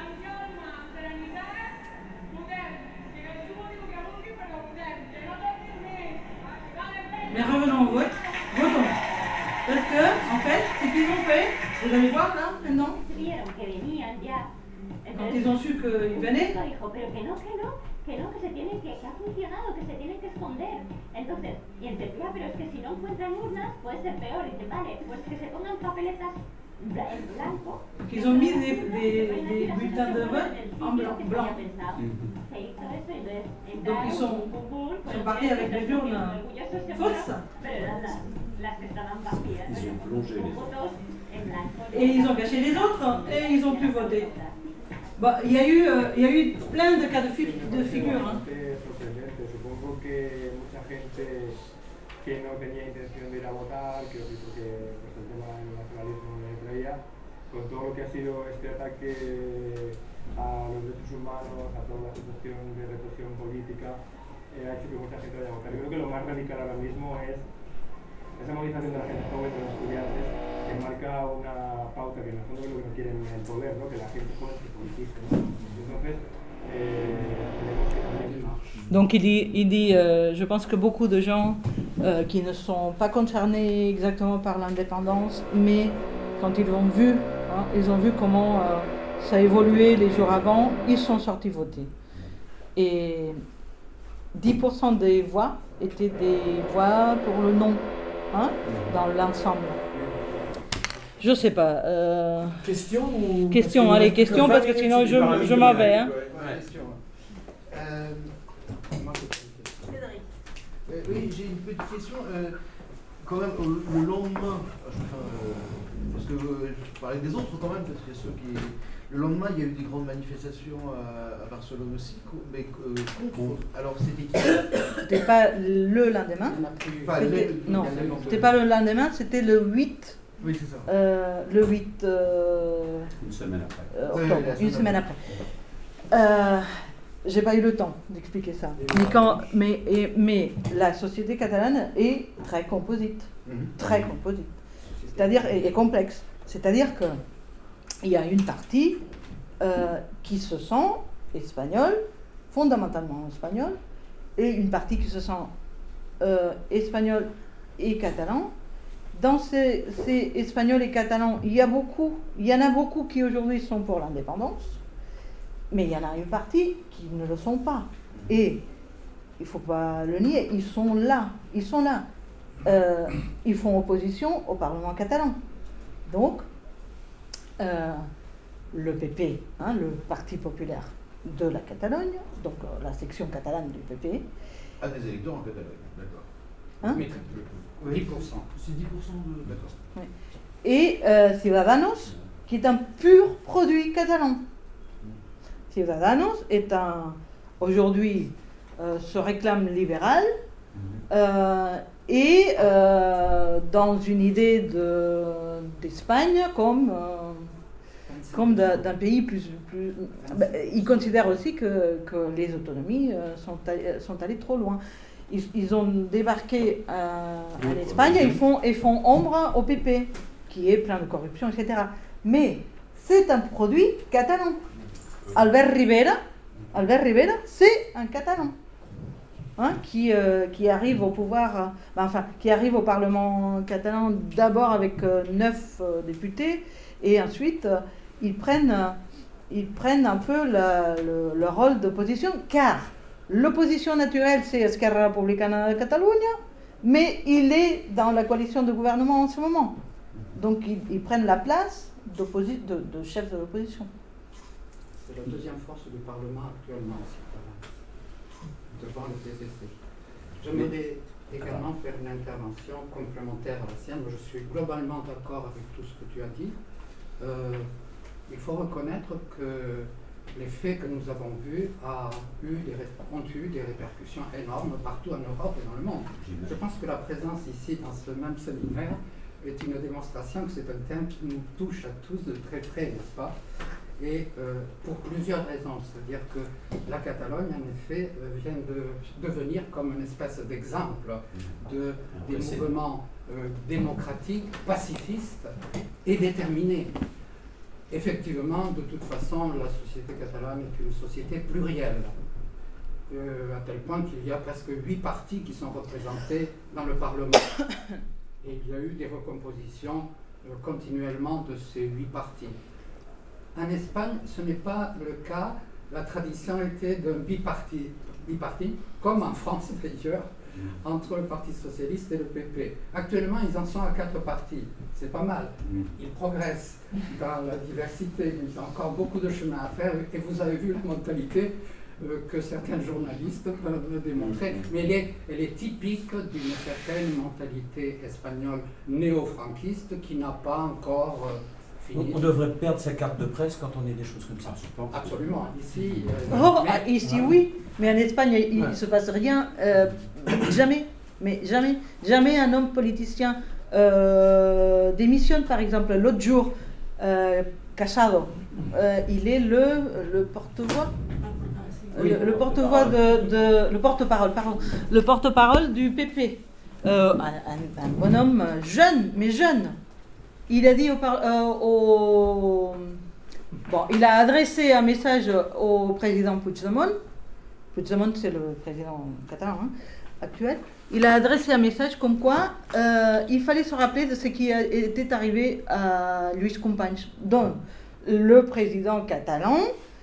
Mais revenons au vote. Votons. Parce que, en fait, ce qu'ils ont fait, vous allez voir là, maintenant, vieron que venían ya. quand ils ont su qu'ils venaient, Dijo, pero que no, que no, que no, que se tienen que, que ha funcionado, que se tienen que esconder. Entonces, y entendía, pero es que si no encuentran urnas, puede ser peor. Y dice, vale, pues que se pongan papeletas bla- en blanco. qu'ils ont mis des, des, des bulletins de vote en blanc. blanc. Se hizo eso y entonces Donc ils sont, ils sont partis avec des urnes fausses. pero eran las, las que estaban vacías. Ils ont plongé les autres. Votos en blanco. Et ils ont caché les autres et ils ont pu voter. Bon, il y a eu, euh, il y a eu plein de cas de, fi- de figure. Hein. Sorprendente. Supongo que mucha gente que no tenía intención de ir a votar, que os dijo que pues, el tema del nacionalismo me traía, con todo lo que ha sido este ataque a los derechos humanos, a toda la situación de represión política, eh, ha hecho que mucha gente vaya a votar. Yo creo que lo más radical ahora mismo es esa movilización de la gente joven, de los estudiantes, que marca una pauta que en el fondo es lo que no quieren el poder, ¿no? Que la gente joven se politice, ¿no? Entonces, eh, tenemos que también marche. Donc il dit, il dit euh, je pense que beaucoup de gens euh, qui ne sont pas concernés exactement par l'indépendance, mais quand ils ont vu, hein, ils ont vu comment euh, ça a évolué les jours avant, ils sont sortis voter. Et dix pour cent des voix étaient des voix pour le non, hein, dans l'ensemble. Je sais pas. Euh... Question ou... Question, parce que allez, nous question, reste parce que vingt sinon minutes, je, c'est du je m'en vais. Hein. Ouais, question. Euh, moi, j'ai une question. Cédric. Euh, oui, j'ai une petite question. Euh, quand même, au- le lendemain, enfin, euh, parce que euh, je parlais des autres quand même, parce que ceux qui. Le lendemain, il y a eu des grandes manifestations à, à Barcelone aussi, co- mais euh, contre. Alors, c'était qui? C'était pas le lendemain. Il y en a plus. Enfin, C'était- les- non, les- les- c'était pas le lendemain, c'était le huit. Oui, c'est ça. Euh, le huit euh, Une semaine après. euh, Ouais, octobre, la une semaine semaine après. Euh, j'ai pas eu le temps d'expliquer ça. Mais, quand, mais, et- mais la société catalane est très composite. Mhm. Très composite. C'est-à-dire, et, et complexe. C'est-à-dire que il y a une partie euh, qui se sent espagnole, fondamentalement espagnole, et une partie qui se sent euh, espagnole et catalan. Dans ces, ces Espagnols et Catalans, il y a beaucoup, il y en a beaucoup qui aujourd'hui sont pour l'indépendance, mais il y en a une partie qui ne le sont pas. Et il ne faut pas le nier, ils sont là, ils sont là. Euh, ils font opposition au Parlement catalan. Donc, euh, le P P, hein, le Parti populaire de la Catalogne, donc euh, la section catalane du P P. À des électeurs en Catalogne, d'accord. Hein? Mais très peu. dix pour cent. C'est dix pour cent de. D'accord. Oui. Et euh, Ciudadanos, qui est un pur produit catalan. Ciudadanos est un, aujourd'hui, euh, se réclame libéral, euh, et euh, dans une idée de, d'Espagne comme, euh, comme d'un, d'un pays plus... plus bah, ils considèrent aussi que, que les autonomies euh, sont, allées, sont allées trop loin. Ils, ils ont débarqué euh, en Espagne et ils font, ils font ombre au P P, qui est plein de corruption, et cetera. Mais c'est un produit catalan. Albert Rivera, Albert Rivera, c'est un Catalan, hein, qui, euh, qui arrive au pouvoir, euh, ben, enfin, qui arrive au Parlement catalan d'abord avec euh, neuf euh, députés, et ensuite euh, ils prennent, euh, ils prennent un peu la, le, le rôle d'opposition, car l'opposition naturelle c'est Esquerra Republicana de Catalunya, mais il est dans la coalition de gouvernement en ce moment, donc ils, ils prennent la place de, de chef de l'opposition. C'est la deuxième force du Parlement actuellement, devant le P C C. J'aimerais également faire une intervention complémentaire à la sienne. Je suis globalement d'accord avec tout ce que tu as dit. Euh, il faut reconnaître que les faits que nous avons vus a eu des, ont eu des répercussions énormes partout en Europe et dans le monde. Je pense que la présence ici, dans ce même séminaire, est une démonstration que c'est un thème qui nous touche à tous de très près, n'est-ce pas ? Et euh, pour plusieurs raisons, c'est-à-dire que la Catalogne, en effet, euh, vient de devenir comme une espèce d'exemple de, des mouvements euh, démocratiques, pacifistes et déterminés. Effectivement, de toute façon, la société catalane est une société plurielle, euh, à tel point qu'il y a presque huit partis qui sont représentés dans le Parlement. Et il y a eu des recompositions euh, continuellement de ces huit partis. En Espagne, ce n'est pas le cas. La tradition était d'un biparti, biparti, comme en France d'ailleurs, entre le Parti socialiste et le P P. Actuellement, ils en sont à quatre partis. C'est pas mal. Ils progressent dans la diversité. Ils ont encore beaucoup de chemin à faire. Et vous avez vu la mentalité euh, que certains journalistes peuvent démontrer. Mais elle est, elle est typique d'une certaine mentalité espagnole néo-franquiste qui n'a pas encore... Euh, On devrait perdre sa carte de presse quand on est des choses comme ça, je pense. Absolument. Ici, euh, oh, mais, ici voilà. Oui, mais en Espagne, il ne ouais. se passe rien. Euh, jamais, mais jamais. Jamais un homme politicien euh, démissionne, par exemple. L'autre jour, euh, Casado, euh, il est le, le porte-voix. Oui, le, le porte-voix de, de... Le porte-parole, pardon. Le porte-parole du P P. Euh, un, un, un bonhomme jeune, mais jeune. Il a dit au, euh, au... Bon, il a adressé un message au président Puigdemont. Puigdemont, c'est le président catalan hein, actuel. Il a adressé un message comme quoi euh, il fallait se rappeler de ce qui a, était arrivé à Lluís Companys, donc le président catalan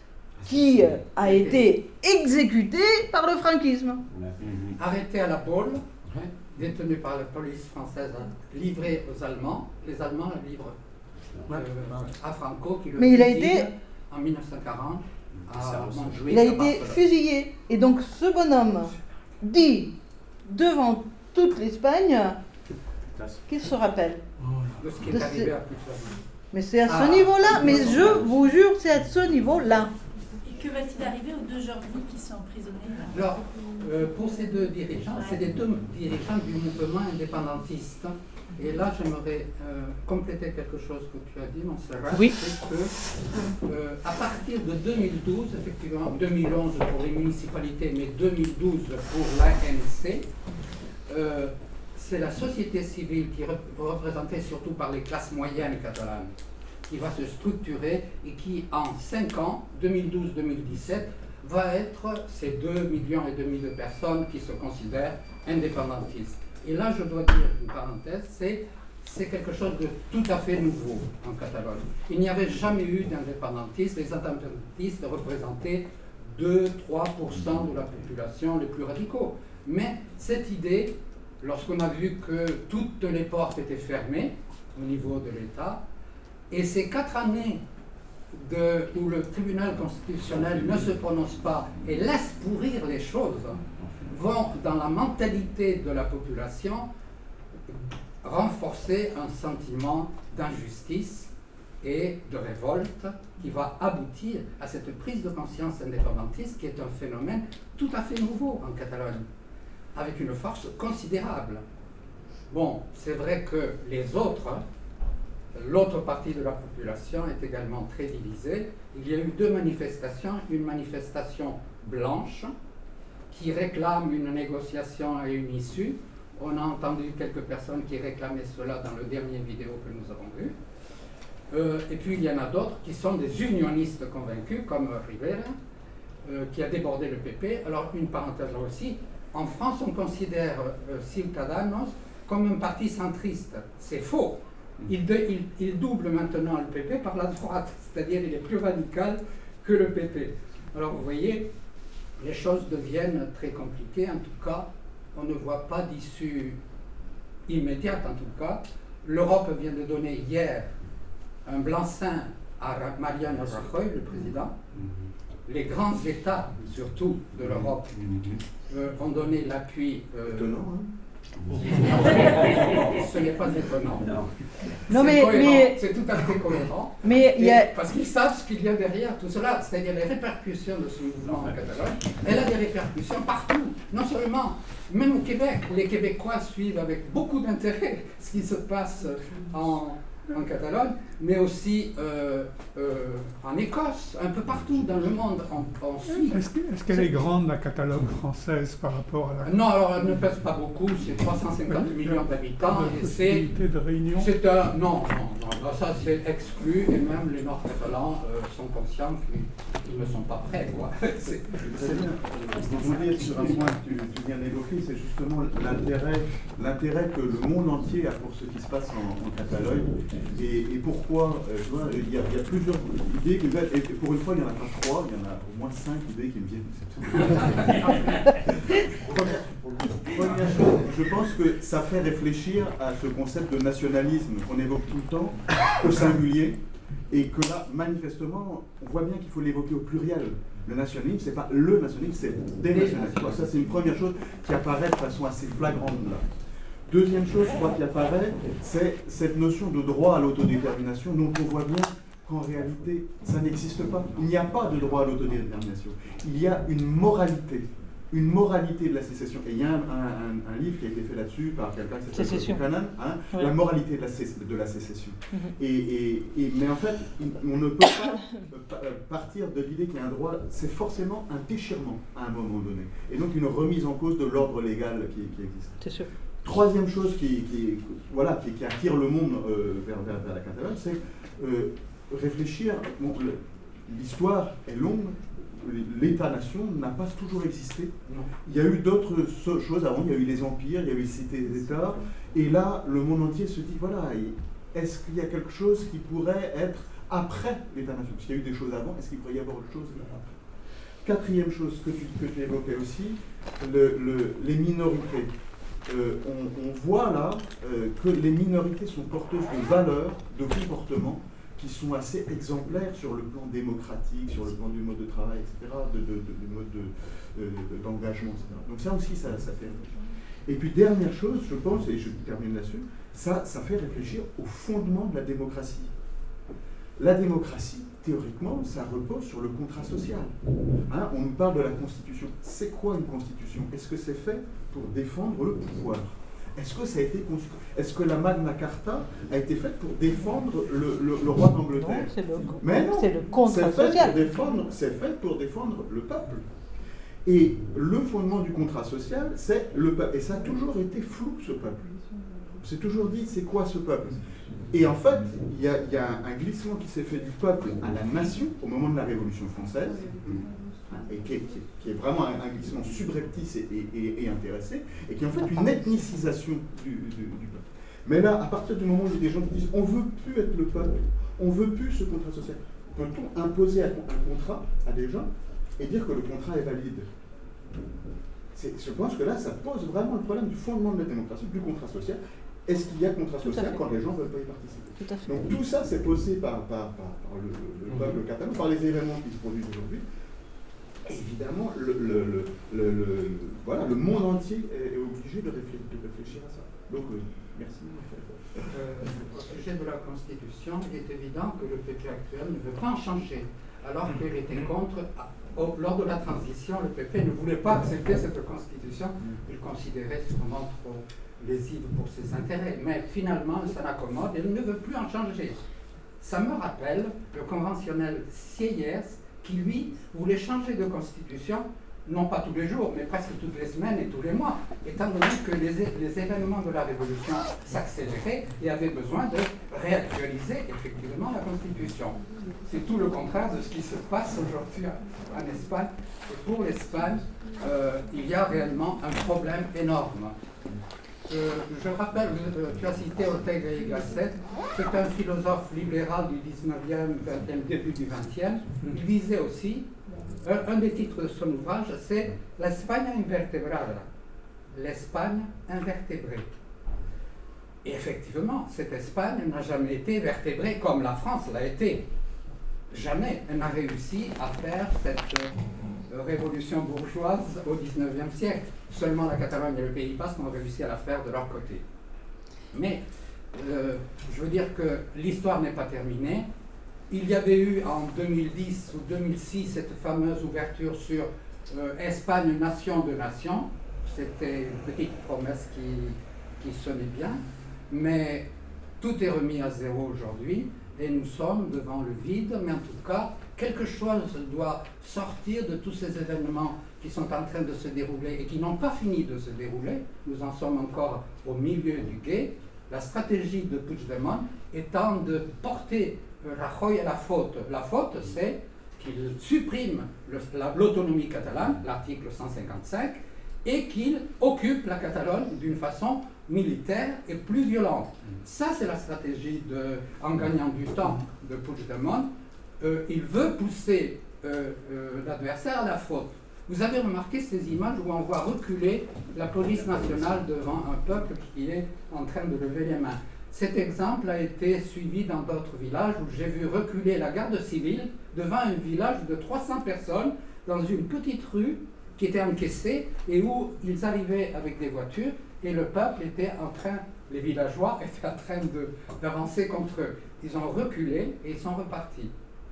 qui a été exécuté par le franquisme. Arrêté à la Baule, détenu par la police française, livré aux Allemands. Les Allemands le livrent euh, à Franco, qui le Mais il a été en mille neuf cent quarante à Montjuïc. Il a été fusillé. Et donc ce bonhomme dit devant toute l'Espagne qu'il se rappelle de ce qui est arrivé à Puigdemont. Mais c'est à ce ah, niveau-là, mais je vous jure, c'est à ce niveau-là. Et que va-t-il arriver aux deux Jordi qui sont emprisonnés là? Alors, euh, pour ces deux dirigeants, c'est des deux dirigeants du mouvement indépendantiste. Et là, j'aimerais euh, compléter quelque chose que tu as dit, Montserrat. Oui. C'est que, euh, à partir de deux mille douze, effectivement, deux mille onze pour les municipalités, mais deux mille douze pour l'A N C, euh, c'est la société civile qui est représentée surtout par les classes moyennes catalanes, qui va se structurer et qui, en cinq ans, deux mille douze deux mille dix-sept, va être ces deux millions et demi de personnes qui se considèrent indépendantistes. Et là, je dois dire une parenthèse, c'est, c'est quelque chose de tout à fait nouveau en Catalogne. Il n'y avait jamais eu d'indépendantistes. Les indépendantistes représentaient deux à trois pour cent de la population les plus radicaux. Mais cette idée, lorsqu'on a vu que toutes les portes étaient fermées au niveau de l'État, et ces quatre années de, où le tribunal constitutionnel ne se prononce pas et laisse pourrir les choses, vont dans la mentalité de la population renforcer un sentiment d'injustice et de révolte qui va aboutir à cette prise de conscience indépendantiste qui est un phénomène tout à fait nouveau en Catalogne, avec une force considérable. Bon, c'est vrai que les autres, l'autre partie de la population est également très divisée. Il y a eu deux manifestations, une manifestation blanche qui réclame une négociation et une issue. On a entendu quelques personnes qui réclamaient cela dans le dernier vidéo que nous avons vu. Euh, et puis il y en a d'autres qui sont des unionistes convaincus, comme Rivera, euh, qui a débordé le P P. Alors une parenthèse là aussi, en France on considère euh, Ciudadanos comme un parti centriste. C'est faux. Il, de, il, il double maintenant le P P par la droite, c'est-à-dire il est plus radical que le P P. Alors vous voyez, les choses deviennent très compliquées. En tout cas, on ne voit pas d'issue immédiate en tout cas. L'Europe vient de donner hier un blanc-seing à Mariano Rajoy, le président. Les grands États, surtout de l'Europe, euh, ont donné l'appui. Euh, étonnant, hein? Ce n'est pas étonnant. Non, mais, mais c'est tout à fait cohérent. Mais il y a... Parce qu'ils savent ce qu'il y a derrière tout cela, c'est-à-dire les répercussions de ce mouvement en Catalogne. Elle a des répercussions partout, non seulement, même au Québec. Les Québécois suivent avec beaucoup d'intérêt ce qui se passe en, en Catalogne, mais aussi euh, euh, en Écosse, un peu partout dans le monde, on, on suit. Est-ce, que, est-ce qu'elle est grande, la Catalogne française, par rapport à la... Non, alors elle ne pèse pas beaucoup, c'est trois cent cinquante millions d'habitants, et c'est... de réunion. C'est un... Non, non, non, ça c'est exclu, et même les Nord-Catalans euh, sont conscients qu'ils ne sont pas prêts, quoi. c'est, c'est bien. Pour revenir sur un point que tu, tu viens d'évoquer, c'est justement l'intérêt, l'intérêt que le monde entier a pour ce qui se passe en, en Catalogne, et, et pourquoi, euh, tu vois, il y, a, il y a plusieurs idées, qui, et pour une fois il n'y en a pas trois, il y en a au moins cinq idées qui me viennent. première, première chose, je pense que ça fait réfléchir à ce concept de nationalisme qu'on évoque tout le temps, au singulier, et que là, manifestement, on voit bien qu'il faut l'évoquer au pluriel. Le nationalisme, c'est pas le nationalisme, c'est des nationalismes. Ça, c'est une première chose qui apparaît de façon assez flagrante là. Deuxième chose, je crois, qui apparaît, c'est cette notion de droit à l'autodétermination dont on voit bien qu'en réalité, ça n'existe pas. Il n'y a pas de droit à l'autodétermination. Il y a une moralité, une moralité de la sécession. Et il y a un, un, un livre qui a été fait là-dessus par quelqu'un qui s'appelle Buchanan, hein, oui. La moralité de la, de la sécession. Mm-hmm. et, et, et, mais en fait, on ne peut pas partir de l'idée qu'il y a un droit, c'est forcément un déchirement à un moment donné. Et donc une remise en cause de l'ordre légal qui, qui existe. C'est sûr. Troisième chose qui, qui, voilà, qui, qui attire le monde euh, vers, vers, vers la Catalogne, c'est euh, réfléchir. Bon, l'histoire est longue, l'État-nation n'a pas toujours existé. Non. Il y a eu d'autres choses avant, il y a eu les empires, il y a eu les cités-États, et là, le monde entier se dit, voilà, est-ce qu'il y a quelque chose qui pourrait être après l'État-nation? Parce qu'il y a eu des choses avant, est-ce qu'il pourrait y avoir autre chose après? Quatrième chose que tu, que tu évoquais aussi, le, le, les minorités. Euh, on, on voit là euh, que les minorités sont porteuses de valeurs, de comportements qui sont assez exemplaires sur le plan démocratique, sur le plan du mode de travail, et cetera, de, de, de, de mode de, de, d'engagement, et cetera. Donc ça aussi, ça, ça fait réfléchir. Et puis dernière chose, je pense, et je termine là-dessus, ça, ça fait réfléchir au fondement de la démocratie. La démocratie, théoriquement, ça repose sur le contrat social. Hein, on nous parle de la Constitution. C'est quoi une Constitution? Est-ce que c'est fait pour défendre le pouvoir? Est-ce que ça a été conçu? Est-ce que la Magna Carta a été faite pour défendre le, le, le roi d'Angleterre? Non, c'est le, Mais non, c'est le contrat c'est social. Pour défendre, c'est fait pour défendre le peuple. Et le fondement du contrat social, c'est le peuple. Et ça a toujours été flou, ce peuple. On s'est toujours dit, c'est quoi ce peuple? Et en fait, il y, y a un glissement qui s'est fait du peuple à la nation au moment de la Révolution française, hein, et qui est, qui, est, qui est vraiment un, un glissement subreptice et, et, et, et intéressé, et qui est en fait une ethnicisation du, du, du peuple. Mais là, à partir du moment où il y a des gens qui disent on ne veut plus être le peuple, on ne veut plus ce contrat social, peut-on imposer un contrat à des gens et dire que le contrat est valide? C'est, je pense que là, ça pose vraiment le problème du fondement de la démocratie, du contrat social. Est-ce qu'il y a contrat social quand les gens ne veulent pas y participer? Tout à fait. Donc tout ça, c'est posé par, par, par, par le, le peuple catalan, par les événements qui se produisent aujourd'hui. Évidemment, le, le, le, le, le, voilà, le monde entier est obligé obligés de, réfléchir, de réfléchir à ça. Donc, euh, merci. Euh, au sujet de la Constitution, il est évident que le P P actuel ne veut pas en changer, alors qu'il était contre. Au, lors de la transition, le P P ne voulait pas accepter cette Constitution, il le considérait sûrement trop lesive pour ses intérêts. Mais finalement, ça l'accommode et il ne veut plus en changer. Ça me rappelle le conventionnel Sieyès qui, lui, voulait changer de Constitution, non pas tous les jours, mais presque toutes les semaines et tous les mois, étant donné que les, les événements de la Révolution s'accéléraient et avaient besoin de réactualiser effectivement la Constitution. C'est tout le contraire de ce qui se passe aujourd'hui en Espagne. Et pour l'Espagne, euh, il y a réellement un problème énorme. Euh, je rappelle, euh, tu as cité Ortega y Gasset, c'est un philosophe libéral du dix-neuvième, vingtième, début du vingtième. Il disait aussi, un, un des titres de son ouvrage, c'est l'Espagne invertebrada, l'Espagne invertébrée. Et effectivement, cette Espagne n'a jamais été vertébrée comme la France l'a été. Jamais elle n'a réussi à faire cette euh, révolution bourgeoise au dix-neuvième siècle. Seulement la Catalogne et le Pays Basque ont réussi à la faire de leur côté. Mais euh, je veux dire que l'histoire n'est pas terminée. Il y avait eu en deux mille dix ou deux mille six cette fameuse ouverture sur euh, Espagne, nation de nations. C'était une petite promesse qui, qui sonnait bien. Mais tout est remis à zéro aujourd'hui et nous sommes devant le vide. Mais en tout cas, quelque chose doit sortir de tous ces événements qui sont en train de se dérouler et qui n'ont pas fini de se dérouler. Nous en sommes encore au milieu du gué. La stratégie de Puigdemont étant de porter Rajoy à la faute. La faute, c'est qu'il supprime l'autonomie catalane, l'article cent cinquante-cinq, et qu'il occupe la Catalogne d'une façon militaire et plus violente. Ça, c'est la stratégie, de, en gagnant du temps, de Puigdemont. Euh, il veut pousser euh, euh, l'adversaire à la faute. Vous avez remarqué ces images où on voit reculer la police nationale devant un peuple qui est en train de lever les mains. Cet exemple a été suivi dans d'autres villages où j'ai vu reculer la garde civile devant un village de trois cents personnes dans une petite rue qui était encaissée et où ils arrivaient avec des voitures et le peuple était en train, les villageois étaient en train de, d'avancer contre eux. Ils ont reculé et ils sont repartis.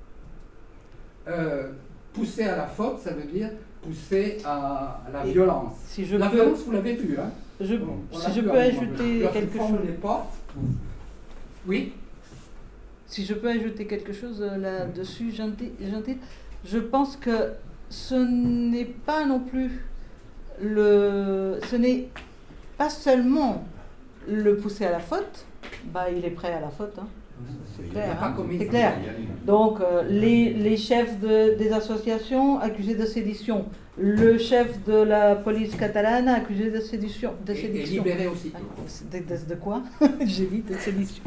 Euh, pousser à la faute, ça veut dire pousser à, à la et violence. Si je la peux, violence, vous l'avez vu, hein je, bon, Si je peux ajouter quelque chose... les portes. Oui. Si je peux ajouter quelque chose là-dessus, gentil, gentil, je pense que ce n'est pas non plus le... Ce n'est pas seulement le pousser à la faute, bah il est prêt à la faute, hein. C'est clair, hein, c'est clair. Donc, euh, les, les chefs de, des associations accusés de sédition, le chef de la police catalane accusé de sédition. De et, sédition. Et libéré aussi. De, de, de quoi? J'ai dit de sédition.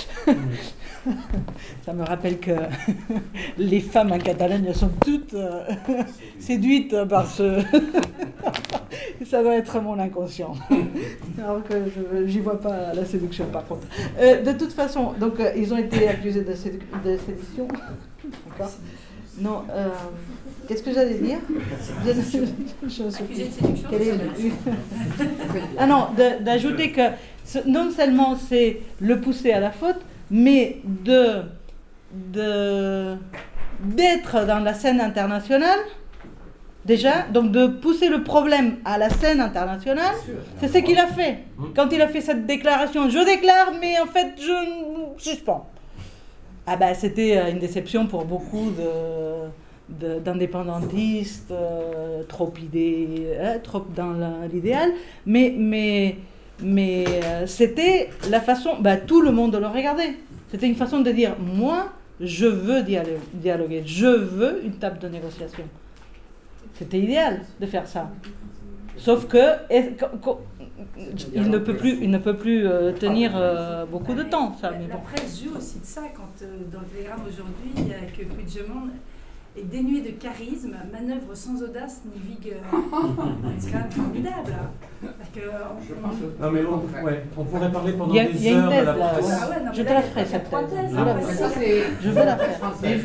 Ça me rappelle que les femmes en Catalogne, elles sont toutes euh, séduites par ce... Ça doit être mon inconscient. Alors que je j'y vois pas la séduction par contre. Euh, de toute façon, donc euh, ils ont été accusés de, sédu de séduction. D'accord. Non. Euh, Qu'est-ce que j'allais dire? Accusés de séduction. Quelle est ah non, d'ajouter que non seulement c'est le pousser à la faute, mais de de d'être dans la scène internationale. Déjà, donc de pousser le problème à la scène internationale, c'est ce qu'il a fait. Quand il a fait cette déclaration, je déclare, mais en fait, je suspends. Ah ben, c'était une déception pour beaucoup de, de, d'indépendantistes, euh, trop idées, euh, trop dans l'idéal, mais, mais, mais euh, c'était la façon, ben, tout le monde le regardait. C'était une façon de dire, moi, je veux dialoguer, je veux une table de négociation. C'était idéal de faire ça. Sauf que et, co, il ne peut plus, il ne peut plus euh, tenir euh, beaucoup de temps. Ça, mais la bon. presse joue aussi de ça quand euh, dans le télégramme aujourd'hui, il y a que Puigdemont est dénué de charisme, manœuvre sans audace ni vigueur. C'est quand même formidable. Parce que, on, non mais on, ouais, on pourrait parler pendant a, des heures de la presse. Ah ouais, non, je te la ferai cette thèse. Je, je veux la faire. Je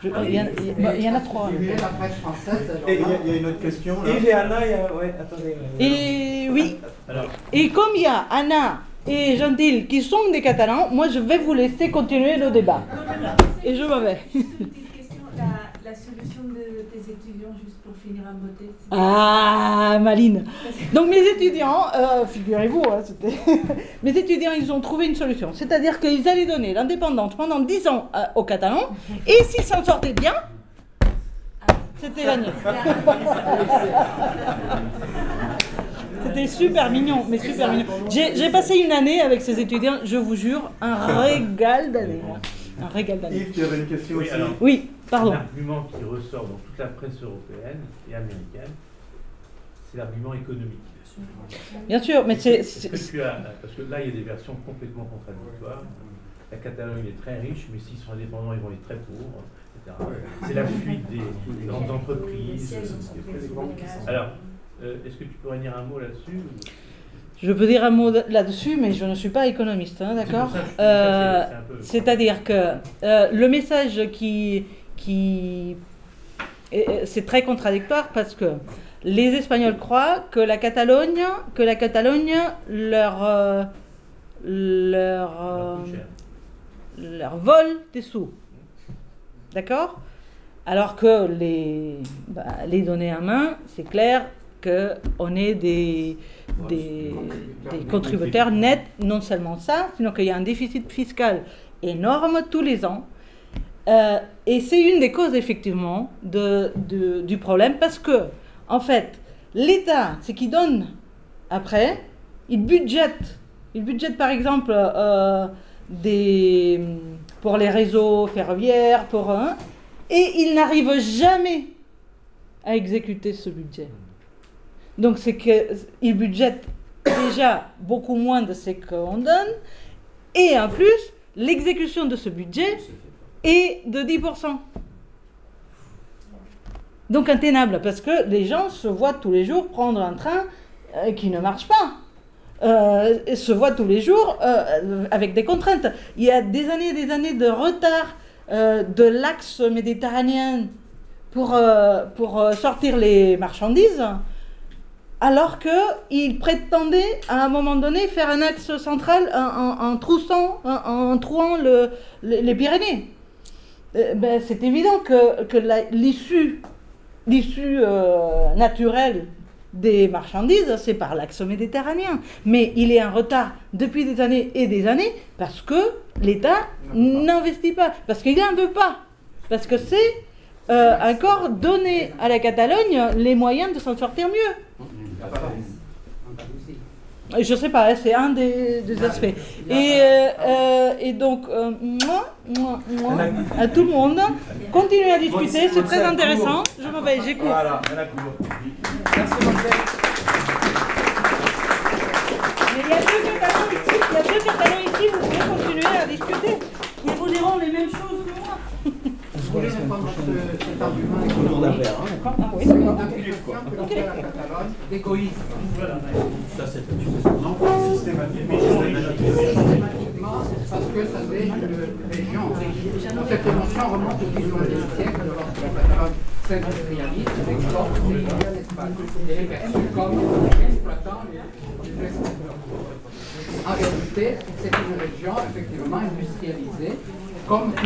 Je- Il y, en- il y- il y en a trois. Et la presse française, alors Et il y, là, a- il y a une autre question là. Yves et Anna, il y a... ouais, attendez. ouais. Et oui. Alors, Et comme il y a Anna et Gentile qui sont des Catalans, moi je vais vous laisser continuer le débat. Et je m'en vais. Juste une petite question, la, la solution de tes étudiants, juste pour finir en beauté. c'est- Ah, Maline. Donc mes étudiants, euh, figurez-vous, hein, c'était- mes étudiants, ils ont trouvé une solution. C'est-à-dire qu'ils allaient donner l'indépendance pendant dix ans euh, aux Catalans, et s'ils s'en sortaient bien, c'était gagné. C'était super mignon, mais super mignon. J'ai j'ai passé une année avec ces étudiants, je vous jure, un régal d'année. Un régal d'année. Yves, tu avais une question Oui, aussi. alors, Oui, pardon. L'argument qui ressort dans toute la presse européenne et américaine, c'est l'argument économique. Bien sûr, mais c'est... Est-ce que tu as, parce que là, il y a des versions complètement contradictoires. La Catalogne est très riche, mais s'ils sont indépendants, ils vont être très pauvres, et cetera. C'est la fuite des, des grandes entreprises. Alors, euh, est-ce que tu pourrais dire un mot là-dessus ou- Je peux dire un mot là-dessus, mais je ne suis pas économiste, hein, d'accord. Euh, C'est-à-dire que euh, le message qui... qui et- c'est très contradictoire parce que les Espagnols croient que la Catalogne, que la Catalogne leur, euh, leur, euh, leur vole des sous. D'accord? Alors que les, bah, les données en main, c'est clair qu'on est des, des, des contributeurs nets, non seulement ça, sinon qu'il y a un déficit fiscal énorme tous les ans. Euh, et c'est une des causes effectivement de, de, du problème parce que, en fait, l'État, c'est qu'il donne après, il budgète, il budgète par exemple euh, des, pour les réseaux ferroviaires, pour un, et il n'arrive jamais à exécuter ce budget. Donc c'est qu'il budgète déjà beaucoup moins de ce qu'on donne, et en plus, l'exécution de ce budget est de dix pour cent. Donc intenable, parce que les gens se voient tous les jours prendre un train euh, qui ne marche pas. Euh, et se voient tous les jours euh, avec des contraintes. Il y a des années et des années de retard euh, de l'axe méditerranéen pour, euh, pour euh, sortir les marchandises, alors qu'ils prétendaient à un moment donné faire un axe central en, en, en troussant, en, en trouant le, le, les Pyrénées. Euh, ben, c'est évident que, que la, l'issue, l'issue euh, naturelle des marchandises, c'est par l'axe méditerranéen. Mais il est en retard depuis des années et des années parce que l'État n'investit pas, parce qu'il n'en veut pas, parce que c'est euh, encore donner à la Catalogne les moyens de s'en sortir mieux. Je sais pas, c'est un des, des aspects. Et, euh, euh, et donc, euh, moi, moi, moi, à tout le monde, continuez à discuter, c'est très intéressant. Je m'en vais, j'écoute. Voilà, elle a cours. Merci, mais il y a deux Catalans ici, il y a deux Catalans ici, vous pouvez continuer à discuter. Ils vous diront les mêmes choses que moi. Vous voulez répondre à ce- cet argument Autour d'un économique? verre, hein, d'accord. Ah oui. C'est une accusation que l'on fait à la Catalogne d'égoïsme. ça c'est non systématiquement. Systématiquement, parce que ça fait une région riche. Donc, cette émotion remonte au dix-neuvième siècle, lorsque la Catalogne s'industrialise, exporte ses produits à l'Espagne. Elle est perçue comme exploitant les exploiteurs. En réalité, c'est une région effectivement industrialisée, comme